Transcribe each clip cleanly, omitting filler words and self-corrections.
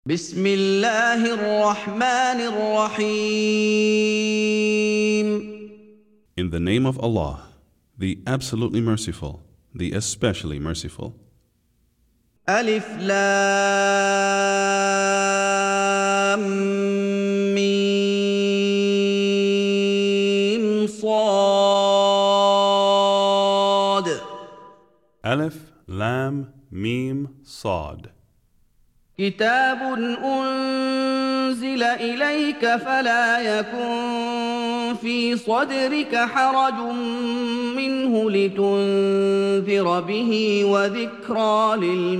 بسم الله الرحمن الرحيم. In the name of Allah, the absolutely merciful, the especially merciful. ألف لام ميم صاد. Alif, Lam, Mim, Sad. كتاب أنزل إليك فلا يكن في صدرك حرج منه لتنذر به وذكرى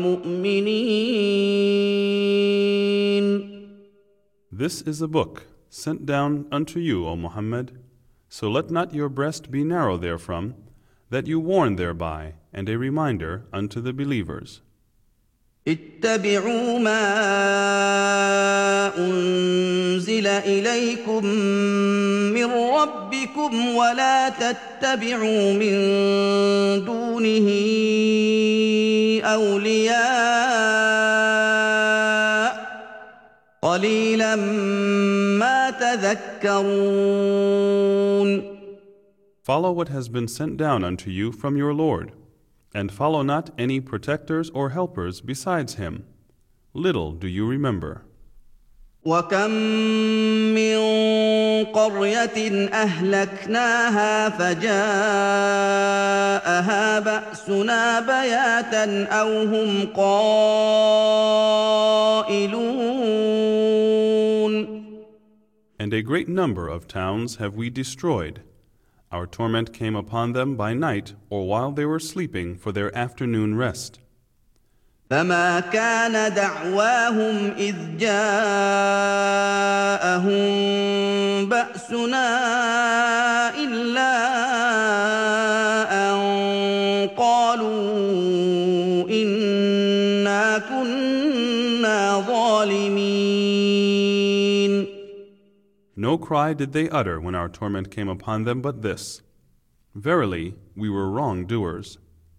للمؤمنين. This is a book sent down unto you, O Muhammad, so let not your breast be narrow therefrom, that you warn thereby, and a reminder unto the believers. اتبعوا ما أنزل إليكم من ربكم ولا تتبعوا من دونه أولياء قليلا ما تذكرون. Follow what has been sent down unto you from your Lord, and follow not any protectors or helpers besides him. Little do you remember. وكم من قرية أهلكناها فجاءها بأسنا بياتا أو هم قائلون. And a great number of towns have we destroyed. Our torment came upon them by night or while they were sleeping for their afternoon rest. فما كان دعواهم إذ جاءهم بأسنا إلا أن قالوا إنا كنا ظالمين. No cry did they utter when our torment came upon them but this: Verily, we were wrongdoers.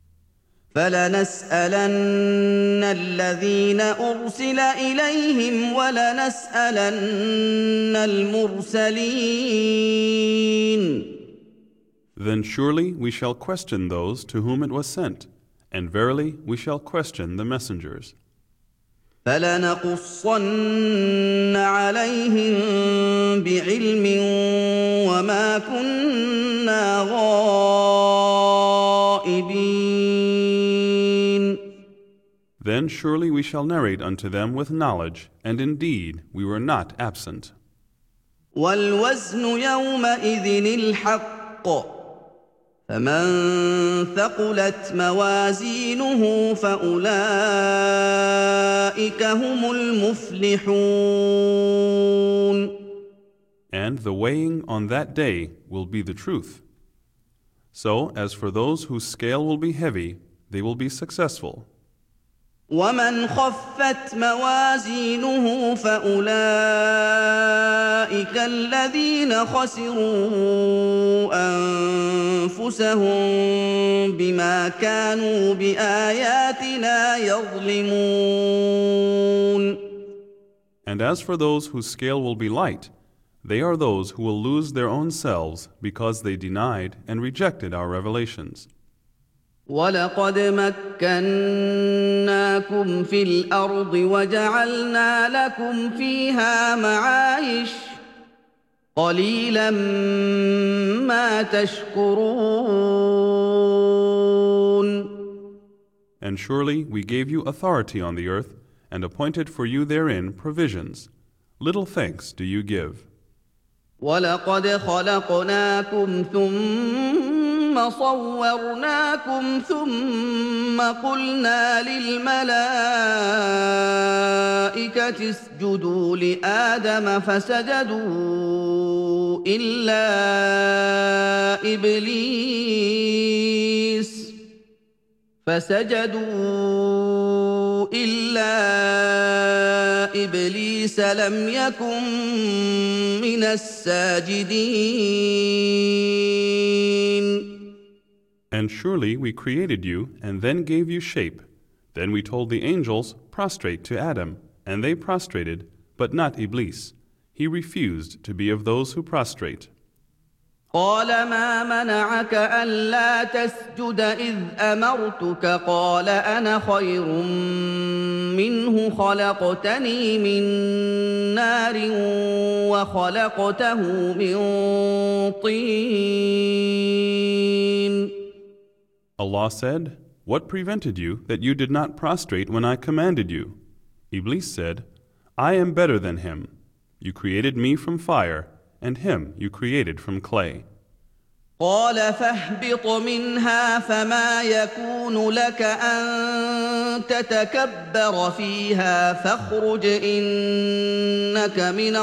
فلنسألن الذين أرسل إليهم ولنسألن المرسلين. Then surely we shall question those to whom it was sent, and verily we shall question the messengers. فلنقصن عليهم بعلم وما كنا غائبين. Then surely we shall narrate unto them with knowledge, and indeed we were not absent. والوزن يومئذ الحق فمن ثقلت موازينه فأولئك هم المفلحون. And the weighing on that day will be the truth. So as for those whose scale will be heavy, they will be successful. ومن خفت موازينه فأولئك الذين خسروا أنفسهم بما كانوا بآياتنا يظلمون. And as for those whose scale will be light, they are those who will lose their own selves because they denied and rejected our revelations. ولقد مكناكم في الأرض وجعلنا لكم فيها معايش قليلا ما تشكرون. And surely we gave you authority on the earth and appointed for you therein provisions. Little thanks do you give. ولقد خلقناكم ثم صورناكم ثم قلنا للملائكة اسجدوا لآدم فسجدوا إلا إبليس لم يكن من الساجدين. And surely we created you and then gave you shape. Then we told the angels, prostrate to Adam, and they prostrated, but not Iblis. He refused to be of those who prostrate. قال ما منعك ألا تسجد إذ أمرتك قال أنا خير منه خلقتني من نار وخلقته من طين. Allah said, "What prevented you that you did not prostrate when I commanded you?" Iblis said, "I am better than him. You created me from fire, and him you created from clay." قال فاهبط منها فما يكون لك أن تتكبر فيها فاخرج إنك من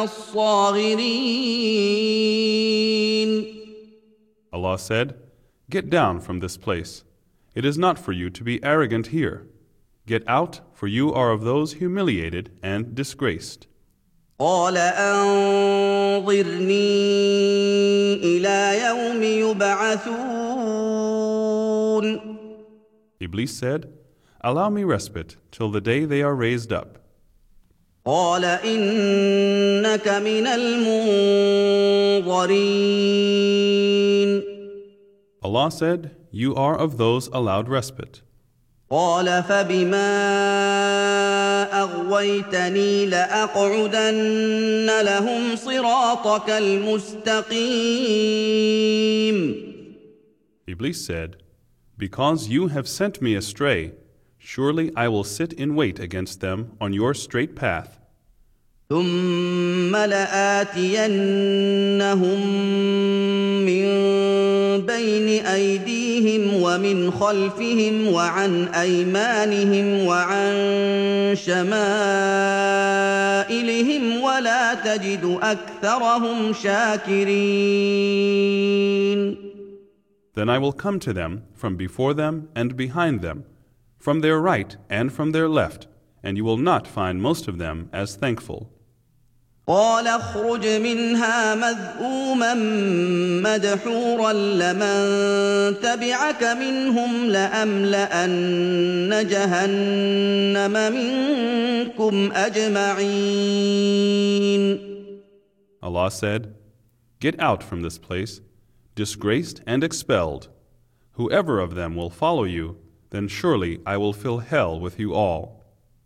الصاغرين. Allah said, "Get down from this place. It is not for you to be arrogant here. Get out, for you are of those humiliated and disgraced." قال أنظرني إلى يوم يبعثون. Iblis said, "Allow me respite till the day they are raised up." قال إنك من المنظرين. Allah said, "You are of those allowed respite." قال فبما أغويتني لأقعدن لهم صراطك المستقيم. Iblis said, "Because you have sent me astray, surely I will sit in wait against them on your straight path. ثم لآتينهم من بين أيديهم ومن خلفهم وعن أيمانهم وعن شمائلهم ولا تجد أكثرهم شاكرين. Then I will come to them from before them and behind them, from their right and from their left, and you will not find most of them as thankful." قال اخرج منها مذءوما مدحورا لمن تبعك منهم لأملأن جهنم منكم أجمعين. Allah said, "Get out from this place, disgraced and expelled. Whoever of them will follow you, then surely I will fill hell with you all."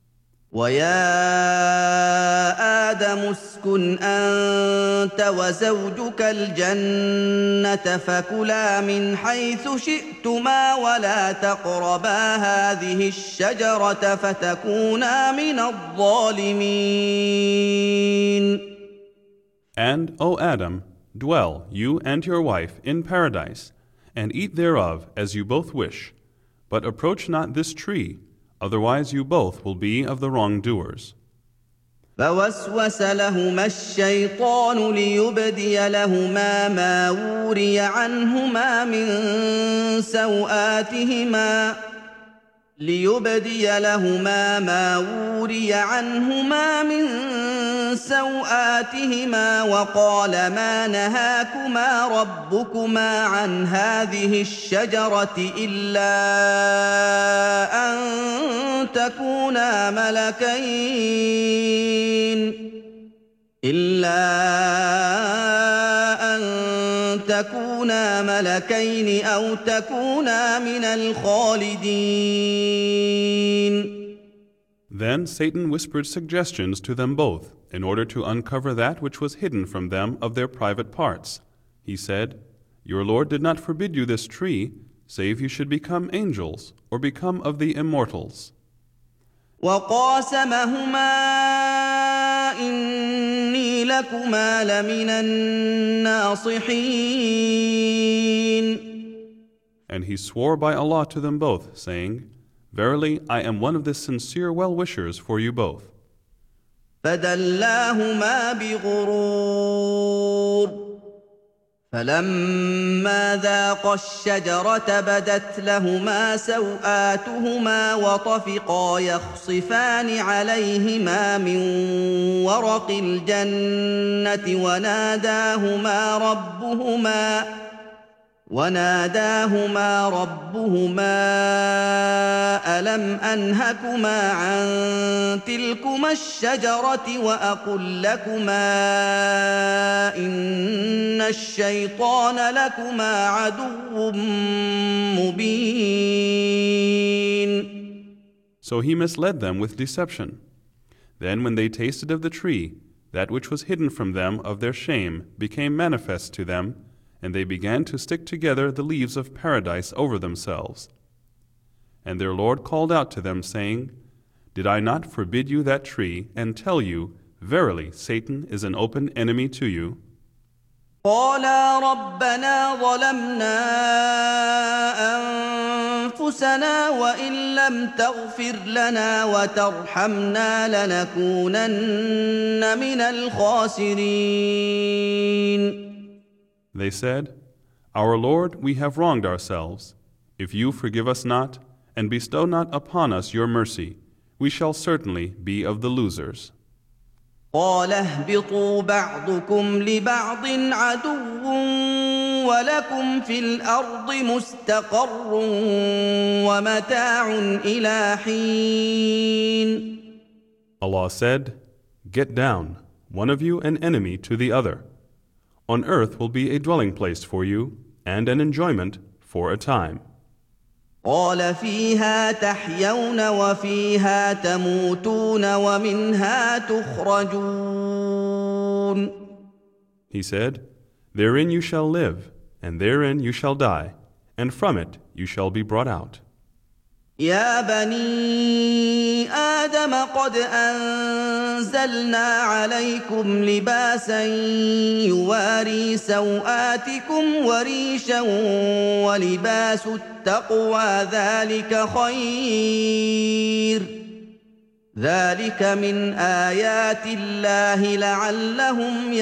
ويا آدم اسكن أنت وزوجك الجنة فكلا من حيث شئتما ولا تقربا هذه الشجرة فتكونا من الظالمين. And, O Adam, dwell, you and your wife, in paradise, and eat thereof as you both wish, but approach not this tree, otherwise you both will be of the wrongdoers. فوسوس لهما الشيطان ليبدي لهما ما وري عنهما من سوآتهما وقال ما نهاكما ربكما عن هذه الشجرة إلا أن تكونا ملكين أو تكونا من الخالدين. Then Satan whispered suggestions to them both, in order to uncover that which was hidden from them of their private parts. He said, "Your Lord did not forbid you this tree, save you should become angels, or become of the immortals." وقاسمهما إني لكما لمن الناصحين. And he swore by Allah to them both, saying, "Verily, I am one of the sincere well-wishers for you both." فدلاهما بغرور فلما ذاقا الشجرة بدت لهما سوآتهما وطفقا يخصفان عليهما من ورق وناداهما ربهما ألم أنهكما عن تلكما الشجرة وأقل لكما إن الشيطان لكما عدو مبين. So he misled them with deception. Then when they tasted of the tree, that which was hidden from them of their shame became manifest to them, and they began to stick together the leaves of paradise over themselves. And their Lord called out to them, saying, Did I not forbid you that tree, and tell you, verily Satan is an open enemy to you? قالا ربنا ظلمنا أنفسنا وإن لم تغفر لنا وترحمنا لنكونن من الخاسرين. They said, Our Lord, we have wronged ourselves. If you forgive us not, and bestow not upon us your mercy, we shall certainly be of the losers. قال اهبطوا بعضكم لبعض عدو ولكم في الأرض مستقر ومتاع إلى حين. Allah said, Get down, one of you an enemy to the other. On earth will be a dwelling place for you, and an enjoyment for a time. قال فيها تحيون وفيها تموتون ومنها تخرجون. He said, Therein you shall live, and therein you shall die, and from it you shall be brought out. يا بني آدم قد أنزلنا عليكم لباسا يواري سوآتكم وريشا ولباس التقوى ذلك خير ذلك من آيات الله لعلهم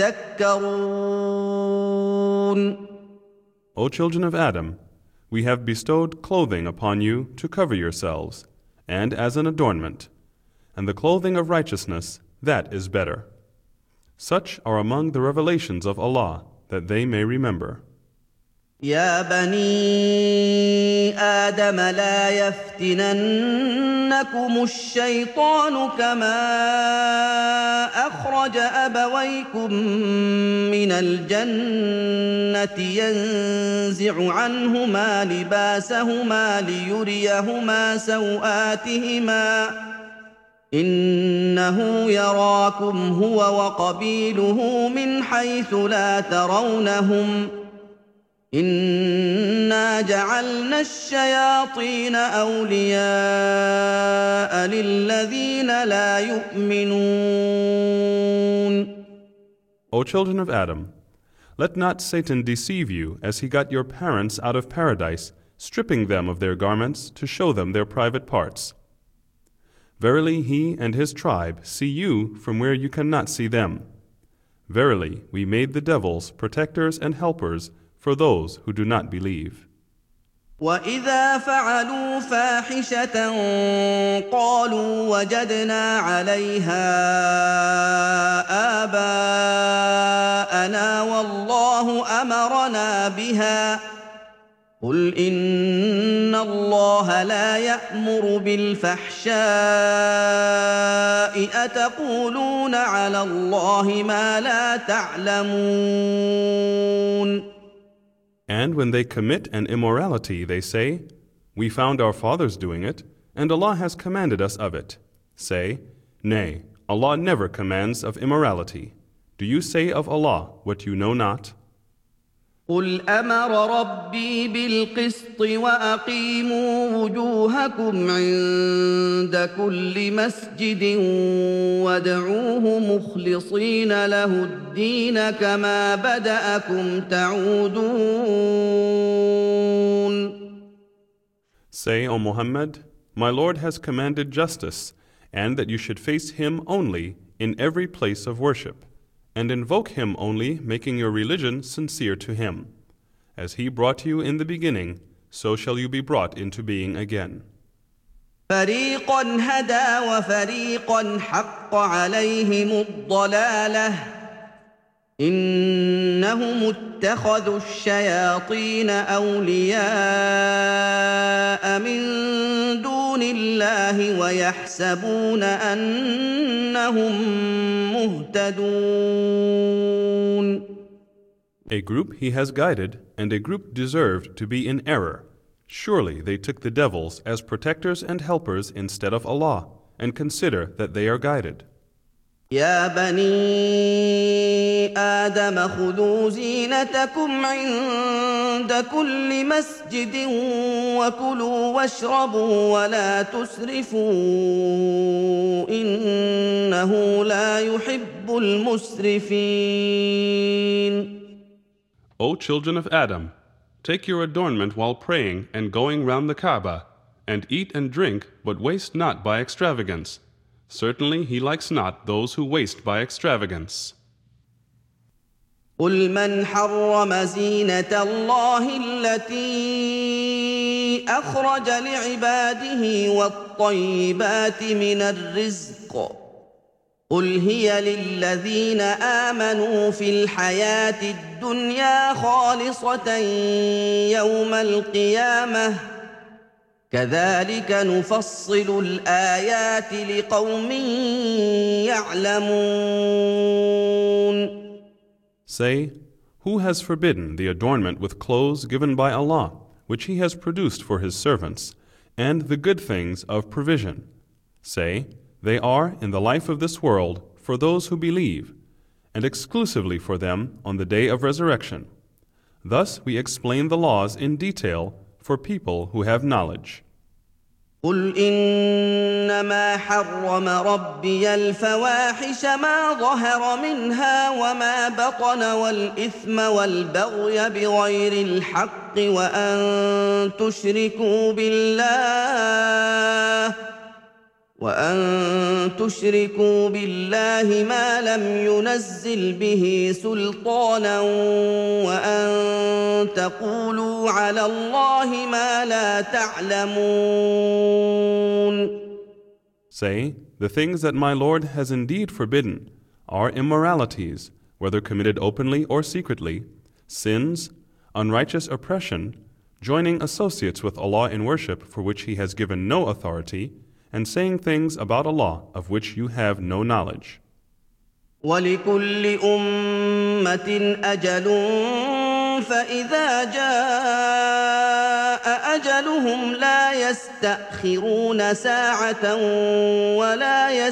يذكرون. O children of Adam, we have bestowed clothing upon you to cover yourselves, and as an adornment, and the clothing of righteousness, that is better. Such are among the revelations of Allah, that they may remember. يا بني آدم لا يفتننكم الشيطان كما أخرج أبويكم من الجنة ينزع عنهما لباسهما ليريهما سوآتهما إنه يراكم هو وقبيله من حيث لا ترونهم إنا جعلنا الشياطين أولياء للذين لا يؤمنون. O children of Adam, let not Satan deceive you as he got your parents out of paradise, stripping them of their garments to show them their private parts. Verily he and his tribe see you from where you cannot see them. Verily we made the devils protectors and helpers for those who do not believe. وَإِذَا فَعَلُوا فَاحِشَةً قَالُوا وَجَدْنَا عَلَيْهَا آبَاءَنَا وَاللَّهُ أَمَرَنَا بِهَا قُلْ إِنَّ اللَّهَ لَا يَأْمُرُ بِالْفَحْشَاءِ أَتَقُولُونَ عَلَى اللَّهِ مَا لَا تَعْلَمُونَ. And when they commit an immorality, they say, We found our fathers doing it, and Allah has commanded us of it. Say, Nay, Allah never commands of immorality. Do you say of Allah what you know not? قُلْ أَمَرَ رَبِّي بِالْقِسْطِ وَأَقِيمُوا وُجُوهَكُمْ عِندَ كُلِّ مَسْجِدٍ وَادْعُوهُ مُخْلِصِينَ لَهُ الدِّينَ كَمَا بَدَأَكُمْ تَعُودُونَ. Say, O Muhammad, My Lord has commanded justice, and that you should face Him only in every place of worship, and invoke Him only, making your religion sincere to Him. As He brought you in the beginning, so shall you be brought into being again. فَرِيقًا هَدَى وَفَرِيقًا حَقَّ عَلَيْهِمُ الضَّلَالَةُ إنهم اتخذوا الشياطين أولياء من دون الله ويحسبون أنهم مهتدون. A group he has guided, and a group deserved to be in error. Surely they took the devils as protectors and helpers instead of Allah, and consider that they are guided. يا بني آدم خذوا زينتكم عند كل مسجد وكلوا واشربوا ولا تسرفوا إنه لا يحب المسرفين. O children of Adam, take your adornment while praying and going round the Kaaba, and eat and drink, but waste not by extravagance. Certainly he likes not those who waste by extravagance. قل من حرم زينة الله التي أخرج لعباده والطيبات من الرزق قل هي للذين آمنوا في الحياة الدنيا خالصة يوم القيامة كذلك نفصل الآيات لقوم يعلمون. Say, who has forbidden the adornment with clothes given by Allah, which He has produced for His servants, and the good things of provision? Say, they are in the life of this world for those who believe, and exclusively for them on the day of resurrection. Thus we explain the laws in detail for people who have knowledge. قل إنما حرم ربي الفواحش ما ظهر منها وما بطن والإثم والبغي بغير الحق وأن تشركوا بالله ما لم ينزل به سلطانا وأن تقولوا على الله ما لا تعلمون. Say, the things that my Lord has indeed forbidden are immoralities, whether committed openly or secretly, sins, unrighteous oppression, joining associates with Allah in worship for which He has given no authority, and saying things about Allah of which you have no knowledge. وَلِكُلِّ أُمَّةٍ أَجَلٌ فَإِذَا جَاءَ أَجَلُهُمْ لَا يَسْتَأْخِرُونَ سَاعَةً وَلَا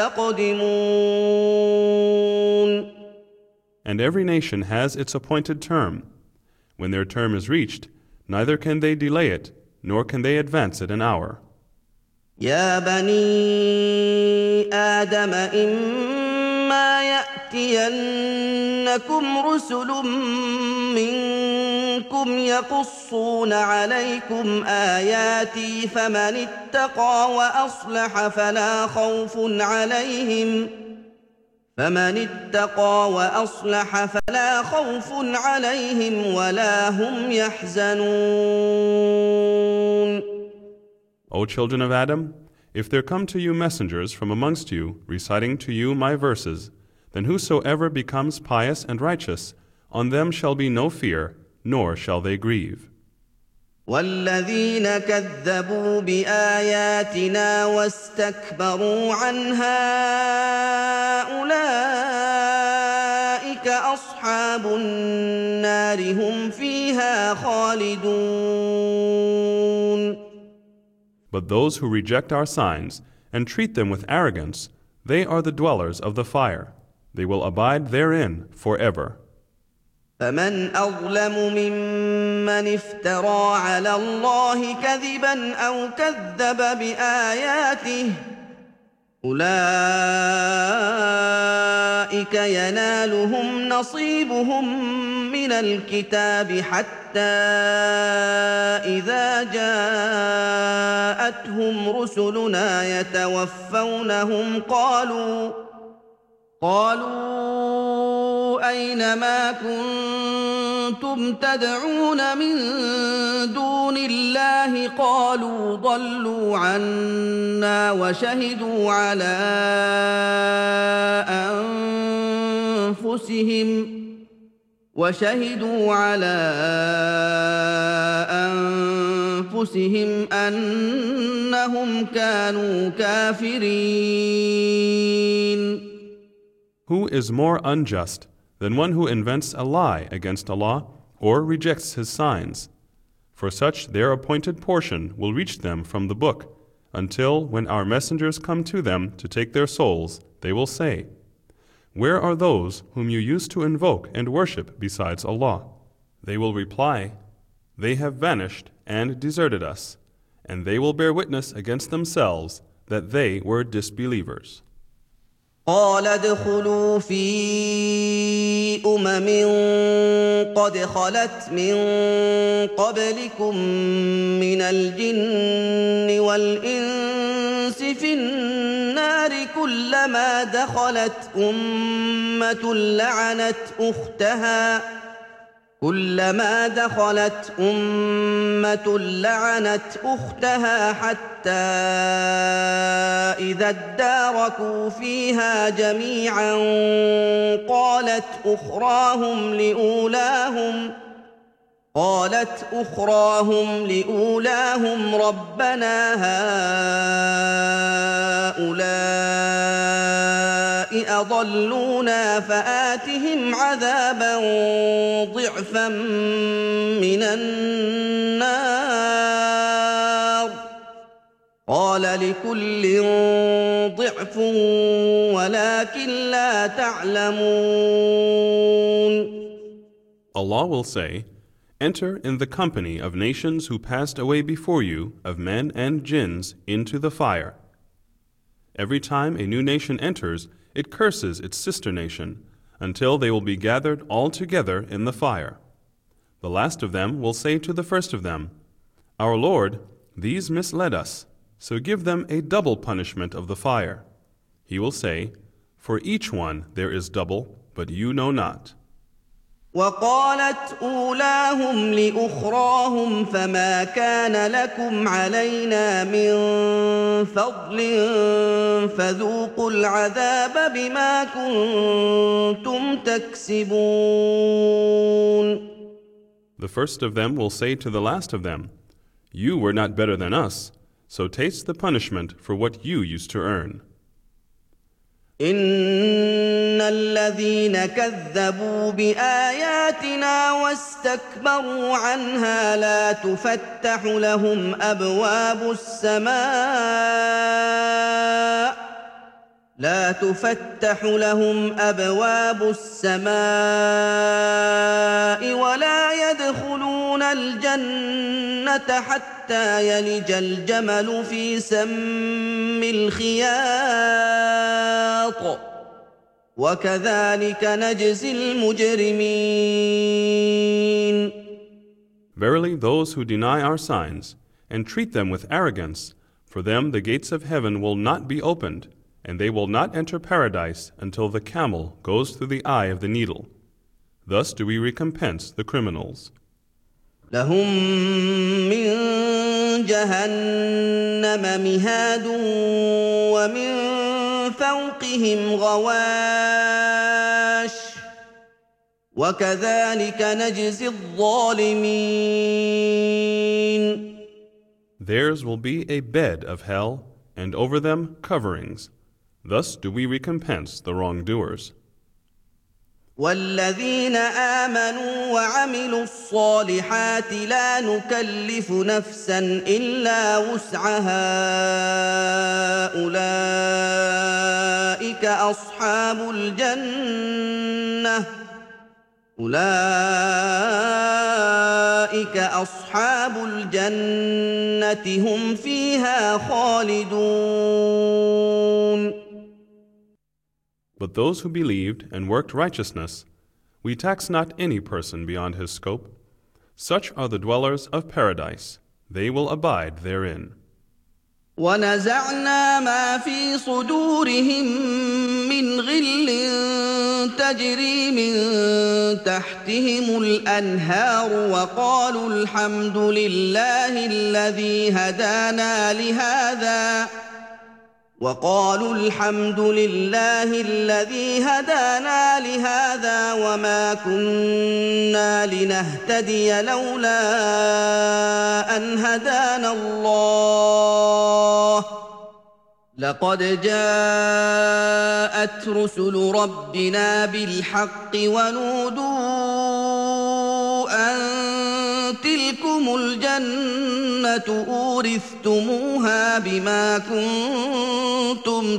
يَسْتَقْدِمُونَ. And every nation has its appointed term. When their term is reached, neither can they delay it, nor can they advance it an hour. يا بني آدم إما يأتينكم رسل منكم يقصون عليكم آياتي فمن اتقى وأصلح فلا خوف عليهم ولا هم يحزنون. O children of Adam, if there come to you messengers from amongst you, reciting to you my verses, then whosoever becomes pious and righteous, on them shall be no fear, nor shall they grieve. والذين كذبوا بآياتنا واستكبروا عنها أولئك أصحاب النار هم فيها خالدون. But those who reject our signs and treat them with arrogance, they are the dwellers of the fire. They will abide therein forever. فمن أظلم ممن افترى على الله كذبا أو كذب بآياته أولئك ينالهم نصيبهم من الكتاب حتى إذا جاءتهم رسلنا يتوفونهم قالوا أين ما كنتم تدعون من دون الله قالوا ضلوا عنا وشهدوا على أنفسهم وشهدوا على أنفسهم أنهم كانوا كافرين. Who is more unjust than one who invents a lie against Allah or rejects His signs? For such their appointed portion will reach them from the book, until when our messengers come to them to take their souls, they will say, "Where are those whom you used to invoke and worship besides Allah?" They will reply, "They have vanished and deserted us," and they will bear witness against themselves that they were disbelievers. قال ادخلوا في قد خلت من قبلكم من الجن والإنس في النار كلما دخلت أمة لعنت أختها حتى إذا اداركوا فيها جميعا قالت أخراهم لأولاهم ربنا هؤلاء أضلونا فآتهم عذابا ضعفا من النار قال لكل ضعف ولكن لا تعلمون. Allah will say, "Enter in the company of nations who passed away before you, of men and jinns, into the fire. Every time a new nation enters, it curses its sister nation, until they will be gathered all together in the fire. The last of them will say to the first of them, 'Our Lord, these misled us, so give them a double punishment of the fire.' He will say, 'For each one there is double, but you know not.'" وقالت أولاهم لأخراهم فما كان لكم علينا من فضل فذوقوا العذاب بما كنتم تكسبون. The first of them will say to the last of them, "You were not better than us, so taste the punishment for what you used to earn." إن الذين كذبوا بآياتنا واستكبروا عنها لا تفتح لهم أبواب السماء ولا يدخلون الجنة حتى يلج الجمل في سم الخياط وكذلك نجزي المجرمين. Verily, those who deny our signs and treat them with arrogance, for them the gates of heaven will not be opened, and they will not enter paradise until the camel goes through the eye of the needle. Thus do we recompense the criminals. لهم من جهنم مهاد ومن فوقهم غواش وكذلك نجزي الظالمين. Theirs will be a bed of hell, and over them coverings. Thus do we recompense the wrongdoers. والذين آمنوا وعملوا الصالحات لا نكلف نفسا إلا وسعها أولئك أصحاب الجنة هم فيها خالدون. But those who believed and worked righteousness, we tax not any person beyond his scope. Such are the dwellers of paradise. They will abide therein. ونزعنا ما في صدورهم من غل تجري من تحتهم الأنهار وقالوا الحمد لله الذي هدانا لهذا وقالوا الحمد لله الذي هدانا لهذا وما كنا لنهتدي لولا أن هدانا الله لقد جاءت رسل ربنا بالحق ونودوا أن تلكم الجنة أورثتموها بما كنتم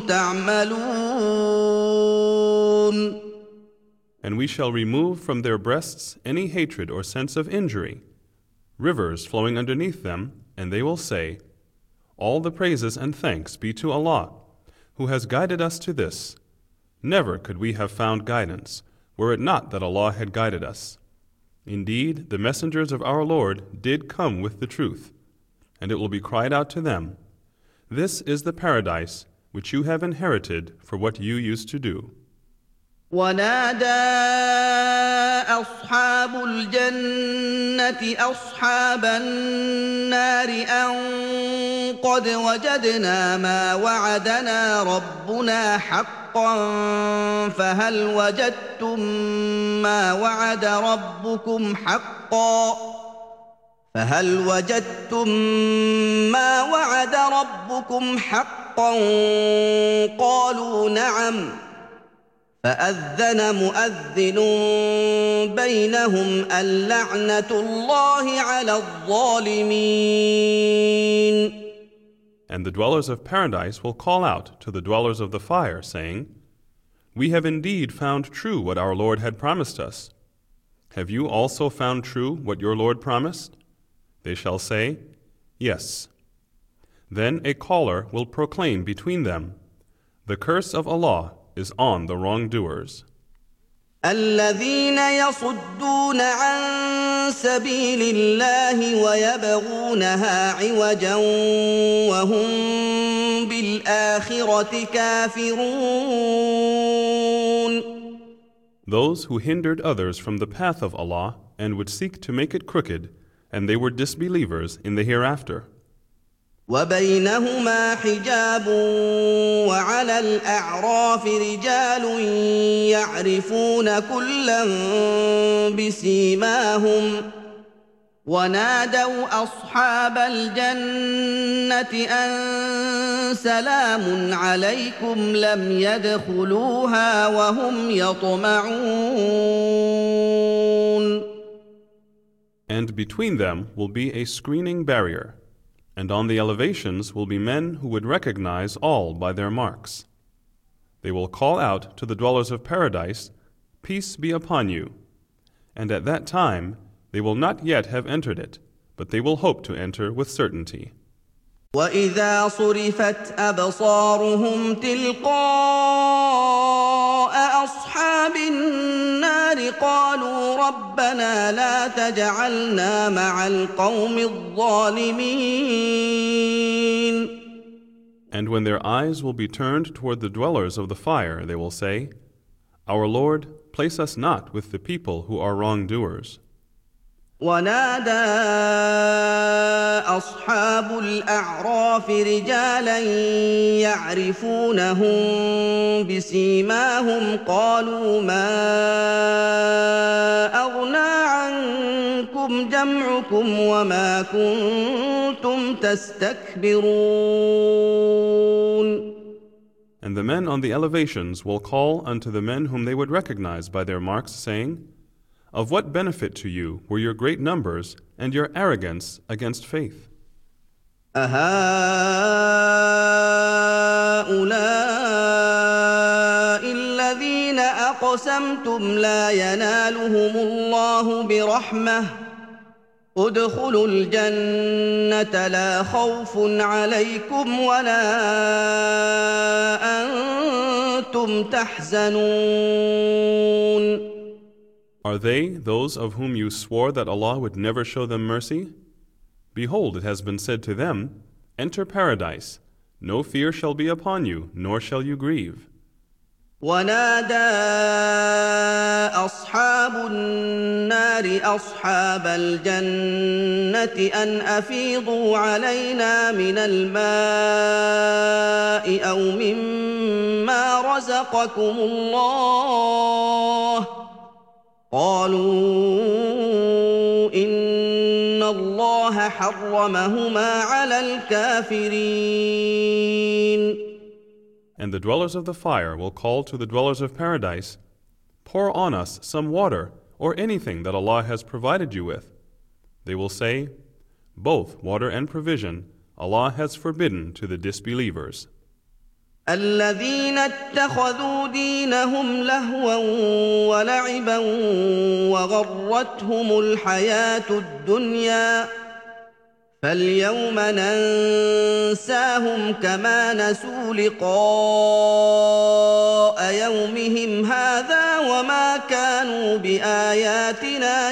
تعملون. And we shall remove from their breasts any hatred or sense of injury, rivers flowing underneath them, and they will say, all the praises and thanks be to Allah, who has guided us to this. Never could we have found guidance, were it not that Allah had guided us. Indeed, the messengers of our Lord did come with the truth, and it will be cried out to them, this is the paradise which you have inherited for what you used to do. ونادى أصحاب الجنة أصحاب النار أن قد وجدنا ما وعدنا ربنا حقا فهل وجدتم ما وعد ربكم حقا قالوا نعم فأذن مؤذن بينهم اللعنة الله على الظالمين. And the dwellers of paradise will call out to the dwellers of the fire, saying, we have indeed found true what our Lord had promised us. Have you also found true what your Lord promised? They shall say, yes. Then a caller will proclaim between them, the curse of Allah is on the wrongdoers. الذين يصدون عن سبيل الله ويبغونها عوجا وهم بالآخرة كافرون. Those who hindered others from the path of Allah and would seek to make it crooked, and they were disbelievers in the hereafter. وبينهما حجاب وعلى الأعراف رجال يعرفون كلا بسيماهم ونادوا أصحاب الجنة أن سلام عليكم لم يدخلوها وهم يطمعون. And between them will be a screening barrier, and on the elevations will be men who would recognize all by their marks. They will call out to the dwellers of paradise, peace be upon you. And at that time they will not yet have entered it, but they will hope to enter with certainty. وَإِذَا صُرِفَتْ أَبْصَارُهُمْ تِلْقَاءَ أَصْحَابِ النَّارِ قَالُوا رَبَّنَا لَا تَجْعَلْنَا مَعَ الْقَوْمِ الظَّالِمِينَ. And when their eyes will be turned toward the dwellers of the fire, they will say, our Lord, place us not with the people who are wrongdoers. ونادى أصحاب الأعراف رجالا يعرفونهم بسيماهم قالوا ما أغنى عنكم جمعكم وما كنتم تستكبرون. And the men on the elevations will call unto the men whom they would recognize by their marks, saying, of what benefit to you were your great numbers and your arrogance against faith? أهؤلاء الذين أقسمتم لا ينالهم الله برحمة ادخلوا الجنة لا خوف عليكم ولا أنتم تحزنون. Are they those of whom you swore that Allah would never show them mercy? Behold, it has been said to them, enter paradise. No fear shall be upon you, nor shall you grieve. ونادى أصحاب النار أصحاب الجنة أن أفيضوا علينا من الماء أو مما رزقكم الله قالوا إن الله حرمهما على الكافرين. And the dwellers of the fire will call to the dwellers of paradise, "Pour on us some water or anything that Allah has provided you with." They will say, "Both water and provision Allah has forbidden to the disbelievers." الذين اتخذوا دينهم لهوا ولعبا وغرتهم الحياة الدنيا فاليوم ننساهم كما نسوا لقاء يومهم هذا وما كانوا بآياتنا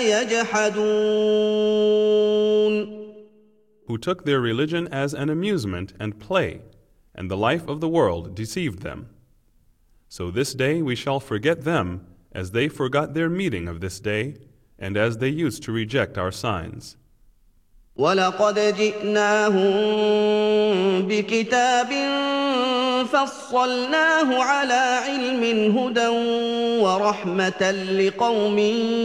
يجحدون. Who took their religion as an amusement and play, and the life of the world deceived them. So this day we shall forget them as they forgot their meeting of this day, and as they used to reject our signs. وَلَقَدْ جِئْنَاهُمْ بِكِتَابٍ فَصَّلْنَاهُ عَلَى عِلْمٍ هُدًى وَرَحْمَةً لِقَوْمٍ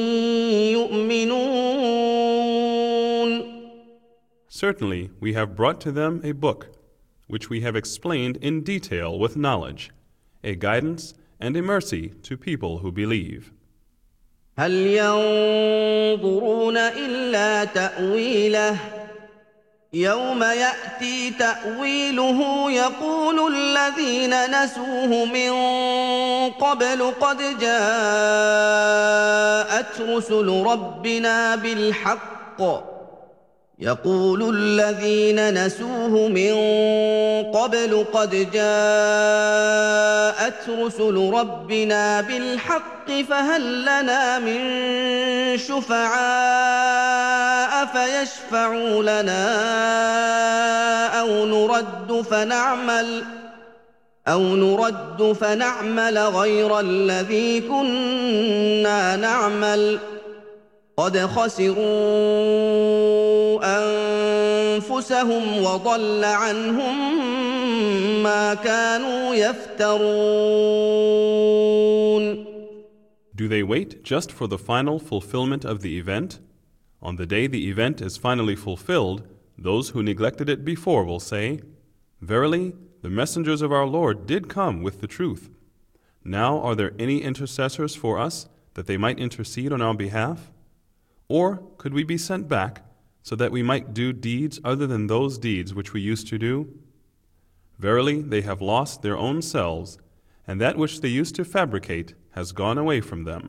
يُؤْمِنُونَ. Certainly we have brought to them a book, which we have explained in detail with knowledge, a guidance and a mercy to people who believe. هل ينظرون إلا تأويله يوم يأتي تأويله يقول الذين نسوه من قبل قد جاءت رسل ربنا بالحق يقول الذين نسوه من قبل قد جاءت رسل ربنا بالحق فهل لنا من شفعاء فيشفعوا لنا أو نرد فنعمل غير الذي كنا نعمل قد خسروا أنفسهم وضل عنهم ما كانوا يفترون. Do they wait just for the final fulfillment of the event? On the day the event is finally fulfilled, those who neglected it before will say, "Verily, the messengers of our Lord did come with the truth. Now are there any intercessors for us that they might intercede on our behalf? Or could we be sent back so that we might do deeds other than those deeds which we used to do? Verily, they have lost their own selves, and that which they used to fabricate has gone away from them."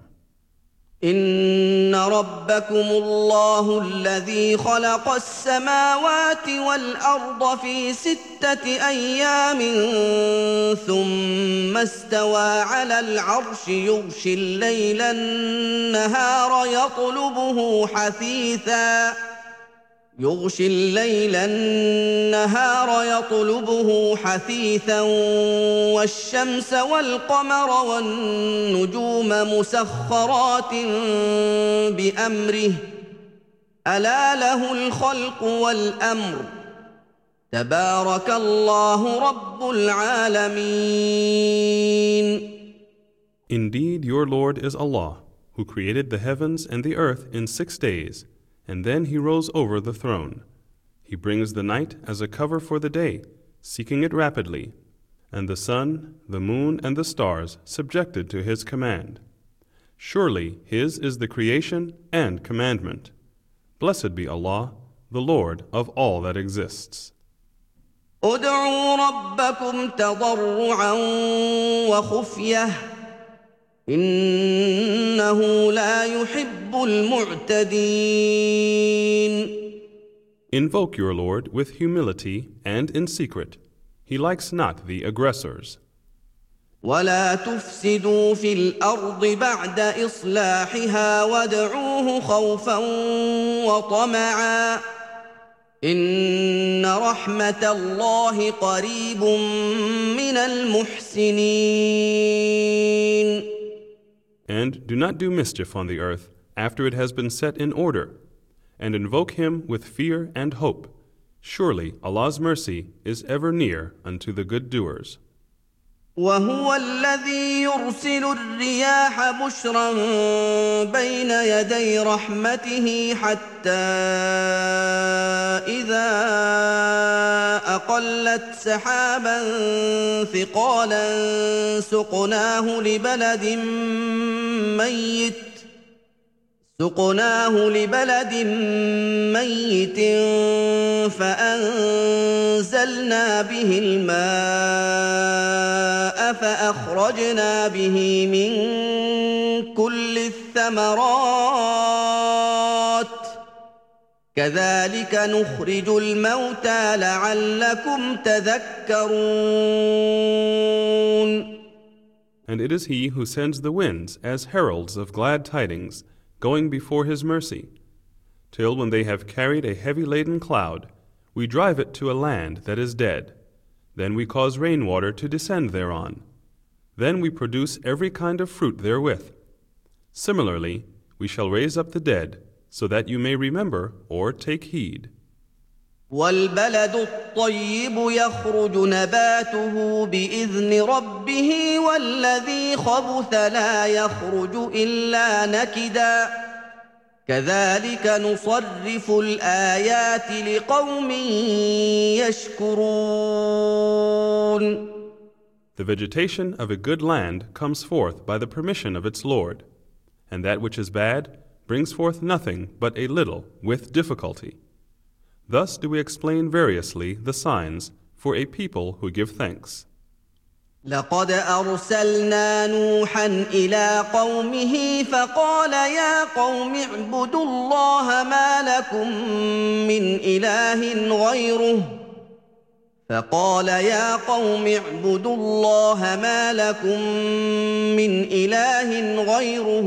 إن ربكم الله الذي خلق السماوات والأرض في 6 أيام ثم استوى على العرش يغشي الليل النهار يطلبه حثيثا والشمس والقمر والنجوم مسخرات بأمره ألا له الخلق والأمر تبارك الله رب العالمين. Indeed, your Lord is Allah, who created the heavens and the earth in 6 days, and then He rose over the throne. He brings the night as a cover for the day, seeking it rapidly, and the sun, the moon, and the stars subjected to His command. Surely His is the creation and commandment. Blessed be Allah, the Lord of all that exists. ادعوا ربكم تضرعا وخفية إنه لا يحب المعتدين. Invoke your Lord with humility and in secret. He likes not the aggressors. ولا تفسدوا في الأرض بعد إصلاحها وادعوه خوفا وطمعا إن رحمة الله قريب من المحسنين. And do not do mischief on the earth after it has been set in order, and invoke him with fear and hope. Surely Allah's mercy is ever near unto the good doers. وهو الذي يرسل الرياح بشرا بين يدي رحمته حتى إذا أقلت سحابا ثقالا سقناه لبلد ميت فأنزلنا به الماء فأخرجنا به من كل الثمرات كذلك نخرج الموتى لعلكم تذكرون. And it is he who sends the winds as heralds of glad tidings, going before his mercy, till when they have carried a heavy-laden cloud, we drive it to a land that is dead. Then we cause rainwater to descend thereon. Then we produce every kind of fruit therewith. Similarly, we shall raise up the dead, so that you may remember or take heed. والبلد الطيب يخرج نباته بإذن ربه والذي خبث لا يخرج إلا نكدا كذلك نصرف الآيات لقوم يشكرون. The vegetation of a good land comes forth by the permission of its Lord, and that which is bad brings forth nothing but a little with difficulty. Thus do we explain variously the signs for a people who give thanks. لقد أرسلنا نوحا إلى قومه فقال يا قوم اعبدوا الله ما لكم من إله غيره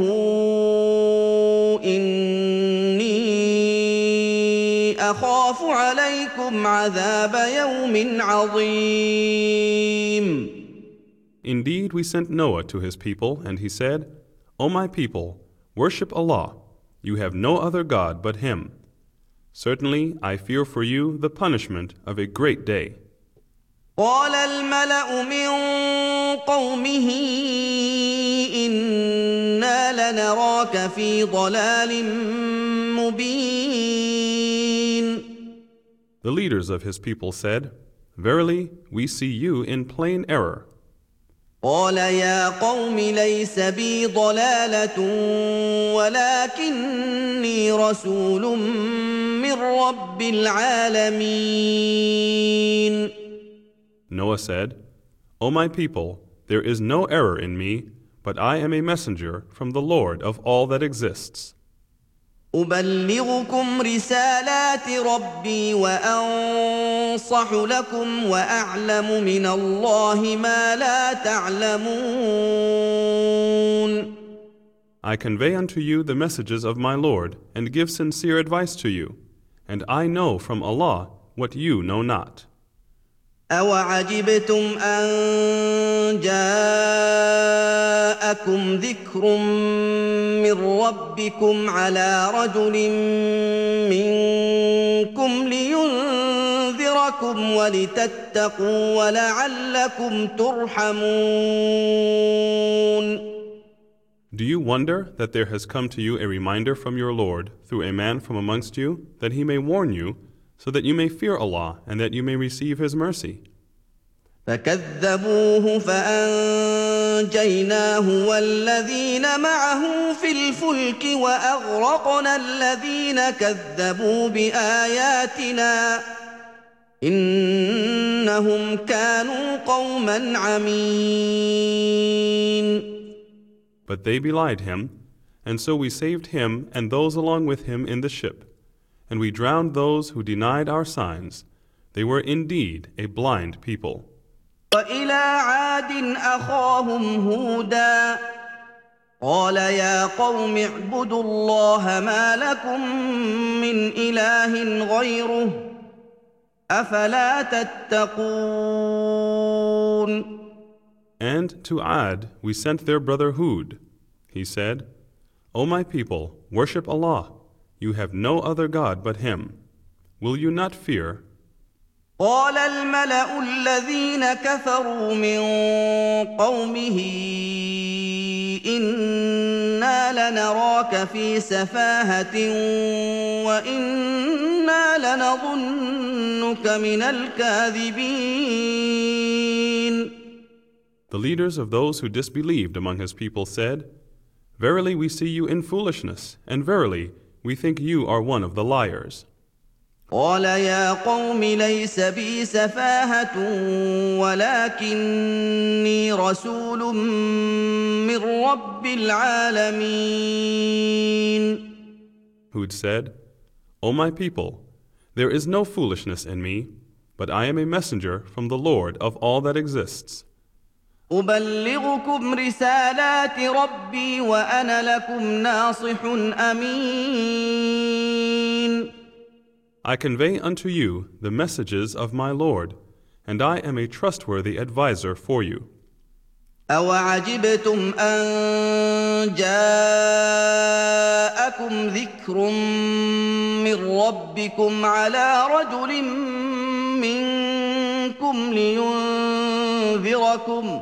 إني أخاف عليكم عذاب يوم عظيم. Indeed, we sent Noah to his people, and he said, O my people, worship Allah. You have no other God but Him. Certainly, I fear for you the punishment of a great day. قال الملأ من قومه إنا لنراك في ضلال مبين. The leaders of his people said, Verily, we see you in plain error. قال يا قوم ليس بي ضلالة ولكني رسول من رب العالمين. Noah said, O my people, there is no error in me, but I am a messenger from the Lord of all that exists. أبلغكم رسالات ربي وأنصح لكم وأعلم من الله ما لا تعلمون. I convey unto you the messages of my Lord, and give sincere advice to you, and I know from Allah what you know not. أَوَعَجِبْتُمْ أَن جَاءَكُمْ ذِكْرٌ مِّن رَّبِّكُمْ عَلَىٰ رَجُلٍ مِّنكُمْ لِيُنذِرَكُمْ وَلِتَتَّقُوا وَلَعَلَّكُمْ تُرْحَمُونَ. Do you wonder that there has come to you a reminder from your Lord through a man from amongst you, that he may warn you, so that you may fear Allah and that you may receive His mercy? فكذبوه فأنجيناه والذين معه في الفلك وأغرقنا الذين كذبوا بآياتنا إنهم كانوا قوما عمين. But they belied him, and so we saved him and those along with him in the ship. And we drowned those who denied our signs. They were indeed a blind people. وإلى عاد أخاهم هودا قال يا قوم اعبدوا الله ما لكم من إله غيره أفلا تتقون. And to Ad we sent their brother Hud. He said, O my people, worship Allah. You have no other God but Him. Will you not fear? قال الملأ الذين كفروا من قومه إنا لنراك في سفاهة وإنا لنظنك من الكاذبين. The leaders of those who disbelieved among his people said, Verily we see you in foolishness, and verily we think you are one of the liars. قال يا قوم ليس بي سفاهة ولكني رسول من رب العالمين. Hud said, O my people, there is no foolishness in me, but I am a messenger from the Lord of all that exists. أبلغكم رسالات ربي وأنا لكم ناصح أمين. I convey unto you the messages of my Lord, and I am a trustworthy advisor for you. أوعجبتم أن جاءكم ذكر من ربكم على رجل منكم لينذركم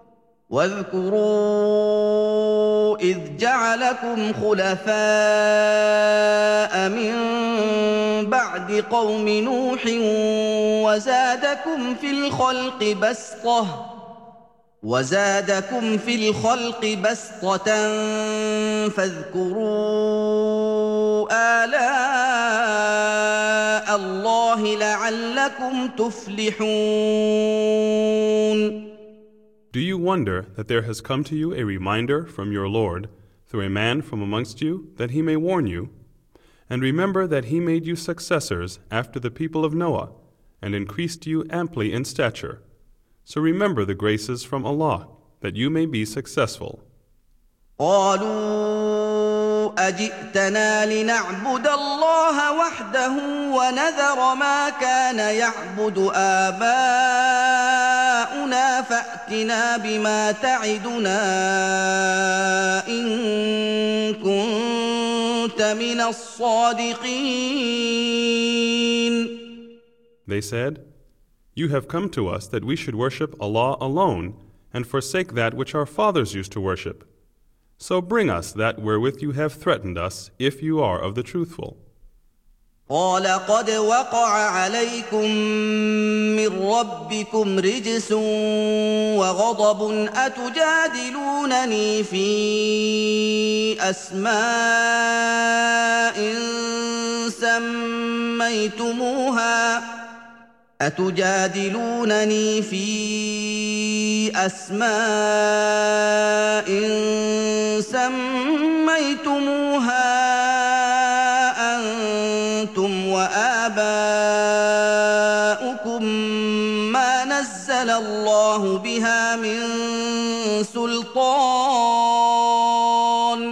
واذكروا إذ جعلكم خلفاء من بعد قوم نوح وزادكم في الخلق بسطة فاذكروا آلاء الله لعلكم تفلحون. Do you wonder that there has come to you a reminder from your Lord through a man from amongst you, that he may warn you? And remember that he made you successors after the people of Noah, and increased you amply in stature. So remember the graces from Allah, that you may be successful. قالوا أجئتنا لنعبد الله وحده ونذر ما كان يعبد آباؤنا فأتنا بما تعدنا إن كنت من الصادقين. They said, You have come to us that we should worship Allah alone and forsake that which our fathers used to worship. So bring us that wherewith you have threatened us, if you are of the truthful. قال قد وقع عليكم من ربكم رجس وغضب أتجادلونني في أسماء سميتموها أنتم وآباؤكم ما نزل الله بها من سلطان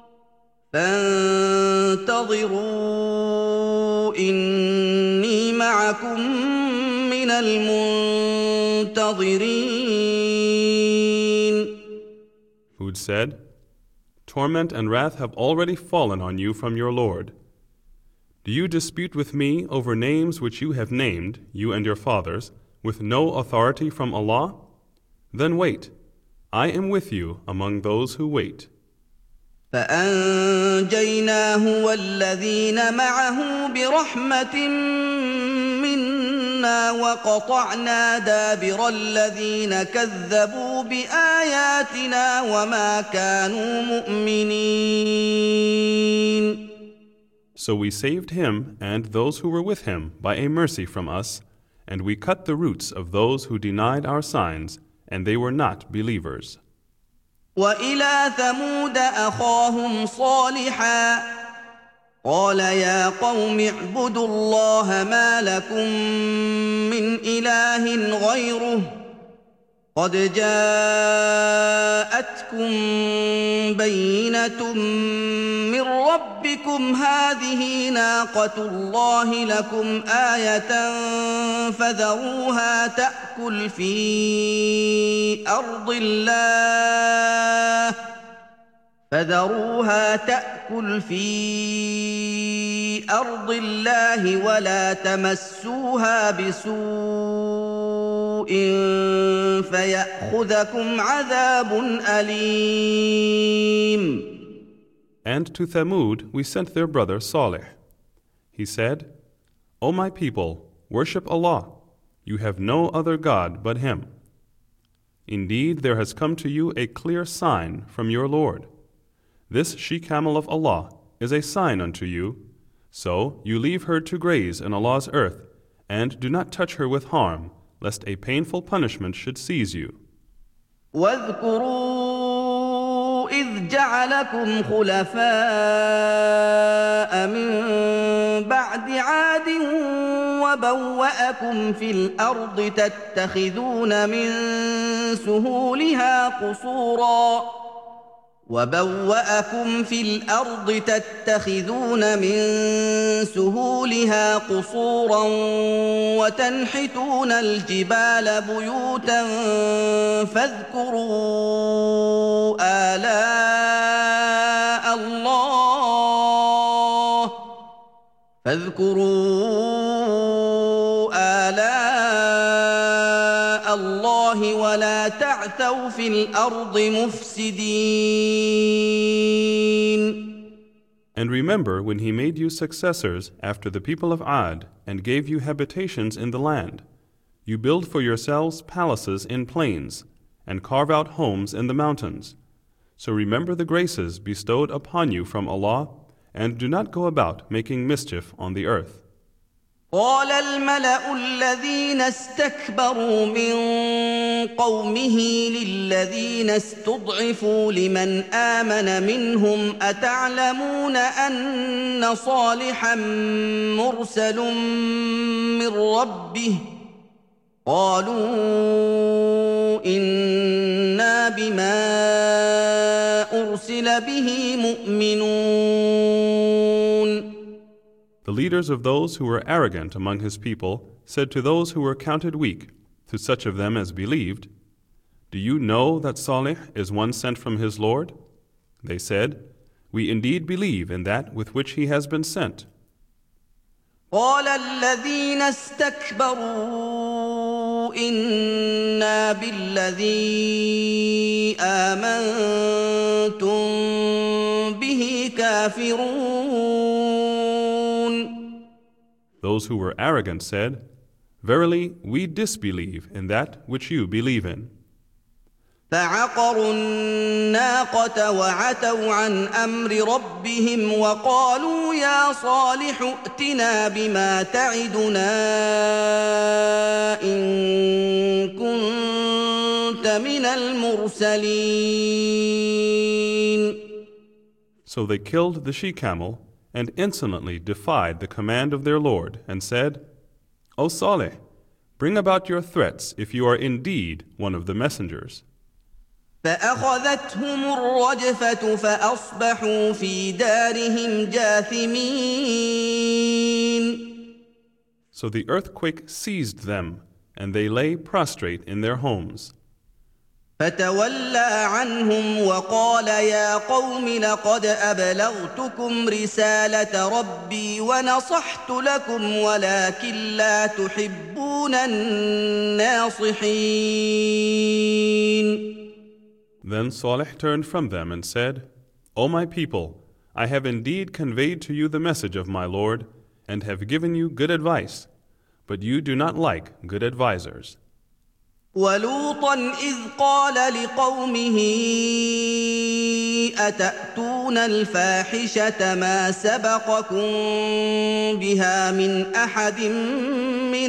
فانتظروا إني معكم من المنتظرين. Hud said, Torment and wrath have already fallen on you from your Lord. Do you dispute with me over names which you have named, you and your fathers, with no authority from Allah? Then wait. I am with you among those who wait. فأنجيناه والذين معه برحمة منا وقطعنا دابر الذين كذبوا بآياتنا وما كانوا مؤمنين. So we saved him and those who were with him by a mercy from us, and we cut the roots of those who denied our signs, and they were not believers. وإلى ثمود أخاهم صالحا قال يا قوم اعبدوا الله ما لكم من إله غيره قد جاءتكم بينة من ربكم هذه ناقة الله لكم آية فذروها تأكل في أرض الله ولا تمسوها بسوء فيأخذكم عذاب أليم. And to Thamud we sent their brother Salih. He said, O my people, worship Allah. You have no other God but Him. Indeed, there has come to you a clear sign from your Lord. This she-camel of Allah is a sign unto you, so you leave her to graze in Allah's earth, and do not touch her with harm, lest a painful punishment should seize you. واذكروا إذ جعلكم خلفاء من بعد عاد وبوأكم في الأرض تتخذون من سهولها قصورا وتنحتون الجبال بيوتا فاذكروا آلاء الله ولا تعثوا في الأرض مفسدين. And remember when He made you successors after the people of Ad and gave you habitations in the land. You build for yourselves palaces in plains and carve out homes in the mountains. So remember the graces bestowed upon you from Allah and do not go about making mischief on the earth. قال الملأ الذين استكبروا من قومه للذين استضعفوا لمن آمن منهم أتعلمون أن صالحا مرسل من ربه قالوا إنا بما أرسل به مؤمنون. The leaders of those who were arrogant among his people said to those who were counted weak, to such of them as believed, Do you know that Salih is one sent from his Lord? They said, We indeed believe in that with which he has been sent. قال الذين استكبروا إنا بالذي آمنتم به كافرون. Those who were arrogant said, Verily, we disbelieve in that which you believe in. فعقروا الناقة وعتوا عن أمر ربهم وقالوا يا صالح ائتنا بما تعدنا إن كنت من المرسلين. So they killed the she-camel and insolently defied the command of their Lord and said, O Salih, bring about your threats if you are indeed one of the messengers. فأخذتهم الرجفة فأصبحوا في دارهم جاثمين. So the earthquake seized them, and they lay prostrate in their homes. فتولى عنهم وقال يا قوم لقد أبلغتكم رسالة ربي ونصحت لكم ولكن لا تحبون الناصحين. Then Salih turned from them and said, O my people, I have indeed conveyed to you the message of my Lord and have given you good advice, but you do not like good advisers. ولوطا إذ قال لقومه أتأتون الفاحشة ما سبقكم بها من أحد من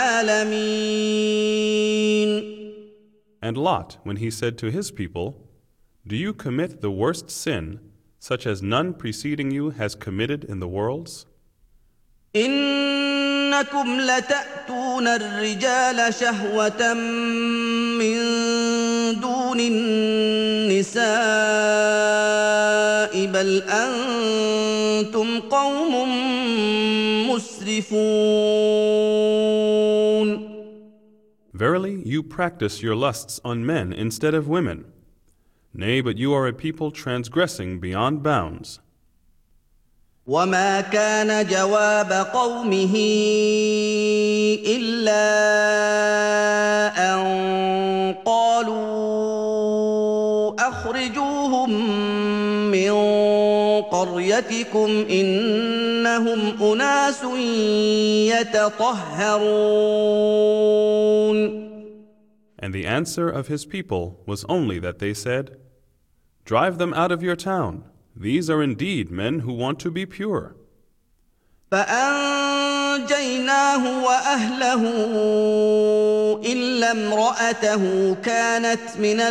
العالمين. And Lot, when he said to his people, Do you commit the worst sin, such as none preceding you has committed in the worlds? إنكم لتأتون الرجال شهوة من دون النساء بل أنتم قوم مسرفون. Verily, you practice your lusts on men instead of women. Nay, but you are a people transgressing beyond bounds. وما كان جواب قومه إلا أن قالوا أخرجوهم من قريتكم إنهم أناس يتطهرون. And the answer of his people was only that they said, "Drive them out of your town. These are indeed men who want to be pure." فأنجيناه وأهله إلا امرأته كانت من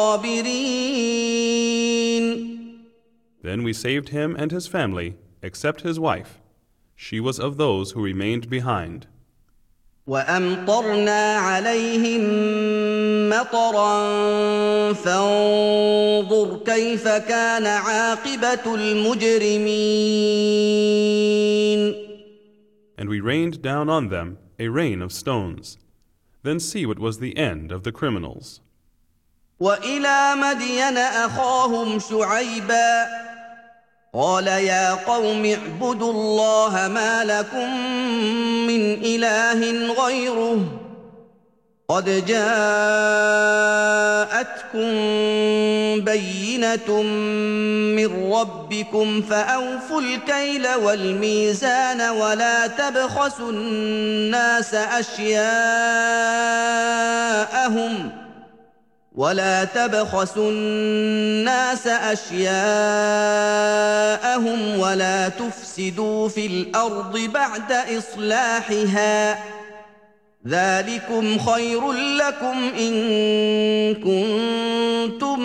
الغابرين. Then we saved him and his family, except his wife. She was of those who remained behind. وأمطرنا عليهم مطرا فانظر كيف كان عاقبة المجرمين. And we rained down on them a rain of stones. Then see what was the end of the criminals. وإلى مدين أخاهم شعيبا قال يا قوم اعبدوا الله ما لكم من إله غيره قد جاءتكم بينة من ربكم فأوفوا الكيل والميزان ولا تبخسوا الناس أشياءهم ولا تفسدوا في الأرض بعد إصلاحها ذلكم خير لكم إن كنتم